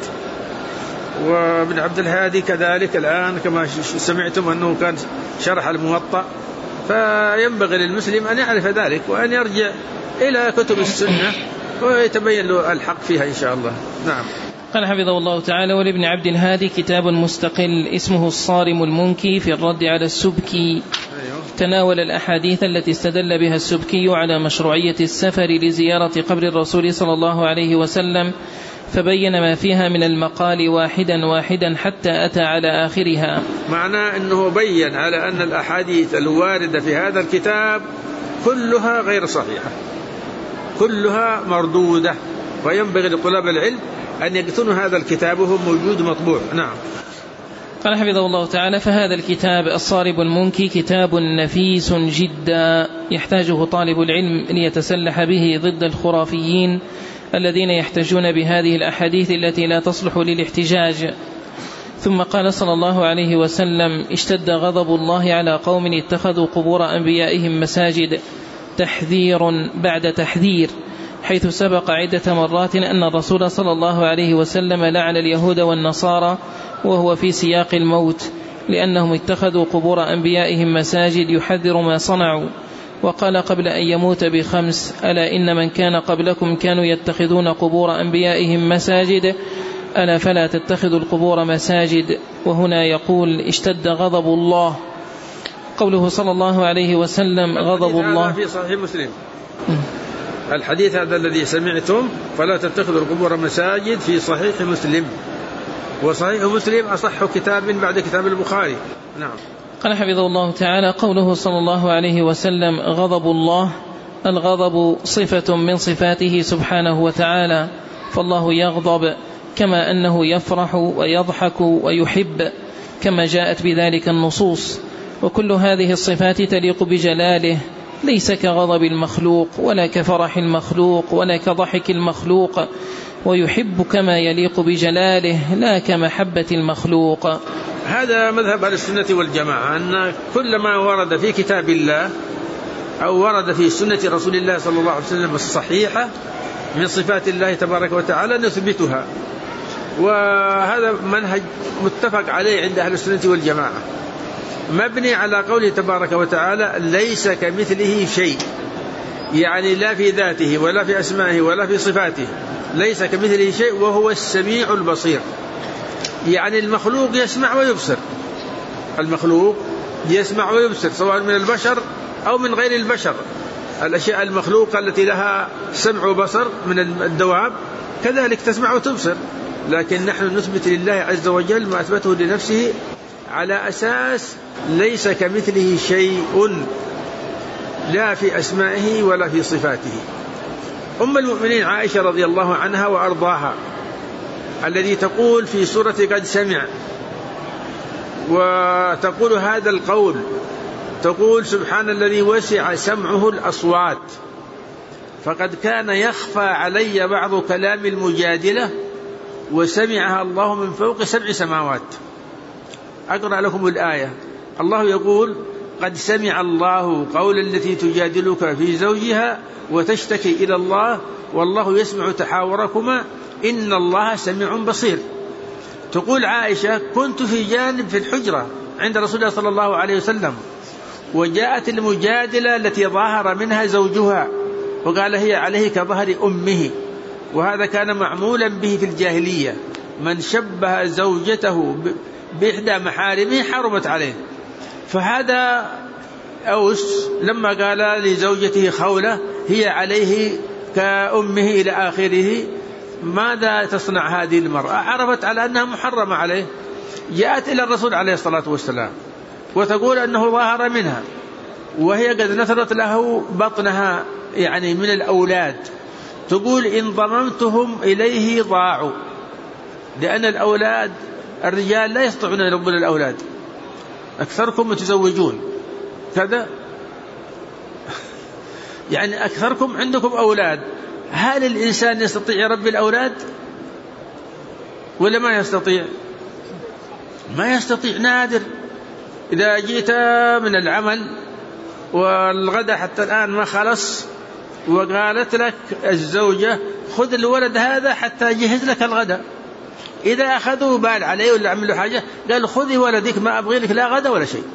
S1: وابن عبد الهادي كذلك الآن كما سمعتم أنه كان شرح الموطأ. فينبغي للمسلم أن يعرف ذلك وأن يرجع إلى كتب السنة ويتبين له الحق فيها إن شاء الله. نعم.
S2: قال حفظه الله تعالى: ولابن عبد الهادي كتاب مستقل اسمه الصارم المنكي في الرد على السبكي. تناول الأحاديث التي استدل بها السبكي على مشروعية السفر لزيارة قبر الرسول صلى الله عليه وسلم، فبين ما فيها من المقال واحدا واحدا حتى أتى على آخرها.
S1: معناه أنه بين على أن الأحاديث الواردة في هذا الكتاب كلها غير صحيحة، كلها مردودة، وينبغي لطلاب العلم أن يقتنوا هذا الكتاب وهو موجود مطبوع. نعم.
S2: قال حفظه الله تعالى: فهذا الكتاب الصارم المنكي كتاب نفيس جدا يحتاجه طالب العلم ليتسلح به ضد الخرافيين الذين يحتجون بهذه الأحاديث التي لا تصلح للاحتجاج. ثم قال صلى الله عليه وسلم: اشتد غضب الله على قوم اتخذوا قبور أنبيائهم مساجد، تحذير بعد تحذير، حيث سبق عدة مرات أن الرسول صلى الله عليه وسلم لعن اليهود والنصارى وهو في سياق الموت لأنهم اتخذوا قبور أنبيائهم مساجد يحذر ما صنعوا. وقال قبل أن يموت ب5: ألا إن من كان قبلكم كانوا يتخذون قبور أنبيائهم مساجد، ألا فلا تتخذوا القبور مساجد. وهنا يقول: اشتد غضب الله. قوله صلى الله عليه وسلم غضب الله
S1: في صحيح مسلم. الحديث هذا الذي سمعتم فلا تتخذوا القبور مساجد في صحيح مسلم، وصحيح مسلم أصح كتاب بعد كتاب البخاري. نعم.
S2: قال حفظه الله تعالى: قوله صلى الله عليه وسلم غضب الله، الغضب صفة من صفاته سبحانه وتعالى، فالله يغضب كما أنه يفرح ويضحك ويحب كما جاءت بذلك النصوص، وكل هذه الصفات تليق بجلاله، ليس كغضب المخلوق ولا كفرح المخلوق ولا كضحك المخلوق، ويحب كما يليق بجلاله لا كمحبة المخلوق.
S1: هذا مذهب أهل السنة والجماعة، أن كل ما ورد في كتاب الله أو ورد في سنة رسول الله صلى الله عليه وسلم الصحيحة من صفات الله تبارك وتعالى نثبتها، وهذا منهج متفق عليه عند أهل السنة والجماعة، مبني على قوله تبارك وتعالى ليس كمثله شيء، يعني لا في ذاته ولا في أسمائه ولا في صفاته، ليس كمثله شيء وهو السميع البصير. يعني المخلوق يسمع ويبصر، المخلوق يسمع ويبصر سواء من البشر أو من غير البشر. الأشياء المخلوقة التي لها سمع وبصر من الدواب كذلك تسمع وتبصر، لكن نحن نثبت لله عز وجل ما أثبته لنفسه على أساس ليس كمثله شيء لا في أسمائه ولا في صفاته. أم المؤمنين عائشة رضي الله عنها وأرضاها الذي تقول في سورة قد سمع، وتقول هذا القول، تقول سبحان الذي وسع سمعه الأصوات، فقد كان يخفى علي بعض كلام المجادلة وسمعها الله من فوق 7 سماوات. أقرأ لكم الآية. الله يقول قد سمع الله قول التي تجادلك في زوجها وتشتكي إلى الله والله يسمع تحاوركما إن الله سميع بصير. تقول عائشة كنت في جانب في الحجرة عند رسول الله صلى الله عليه وسلم، وجاءت المجادلة التي ظاهر منها زوجها وقال هي عليه كظهر أمه، وهذا كان معمولا به في الجاهلية، من شبه زوجته بإحدى محارمه حرمت عليه. فهذا أوس لما قال لزوجته خولة هي عليه كأمه إلى آخره، ماذا تصنع هذه المرأة؟ عرفت على أنها محرمة عليه، جاءت إلى الرسول عليه الصلاة والسلام وتقول أنه ظاهر منها، وهي قد نثرت له بطنها يعني من الأولاد، تقول إن ضممتهم إليه ضاعوا، لأن الأولاد الرجال لا يستطيعون أن يربون الأولاد، أكثركم متزوجون كذا، يعني أكثركم عندكم أولاد. هل الإنسان يستطيع يربي الأولاد ولا ما يستطيع؟ ما يستطيع، نادر. إذا جيت من العمل والغداء حتى الآن ما خلص، وقالت لك الزوجة خذ الولد هذا حتى يجهز لك الغداء، إذا أخذوا بال عليه ولا عملوا حاجة قال خذي ولدك ما أبغي لك لا غداء ولا شيء.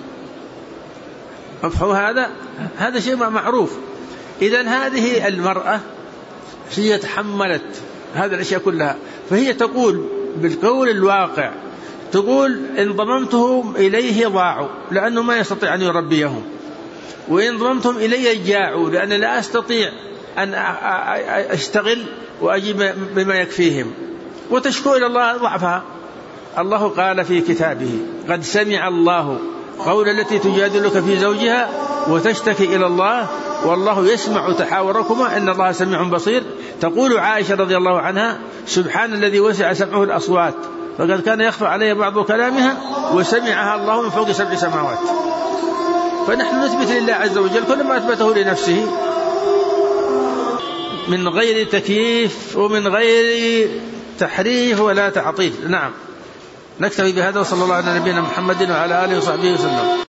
S1: هذا شيء معروف. إذن هذه المرأة هي تحملت هذه الأشياء كلها، فهي تقول بالقول الواقع، تقول إن ضممتهم إليه ضاعوا لأنه ما يستطيع أن يربيهم، وإن ضممتهم إليه جاعوا لأن لا أستطيع أن أشتغل وأجيب بما يكفيهم، وتشكو إلى الله ضعفها. الله قال في كتابه قد سمع الله قول التي تجادلك في زوجها وتشتكي إلى الله والله يسمع تحاوركما إن الله سميع بصير. تقول عائشة رضي الله عنها سبحان الذي وسع سمعه الأصوات فقد كان يخفى عليه بعض كلامها وسمعها الله من فوق 7 سماوات. فنحن نثبت لله عز وجل كل ما أثبته لنفسه من غير تكييف ومن غير تحريف ولا تعطيل. نعم، نكتفي بهذا وصلى الله على نبينا محمد وعلى آله وصحبه وسلم.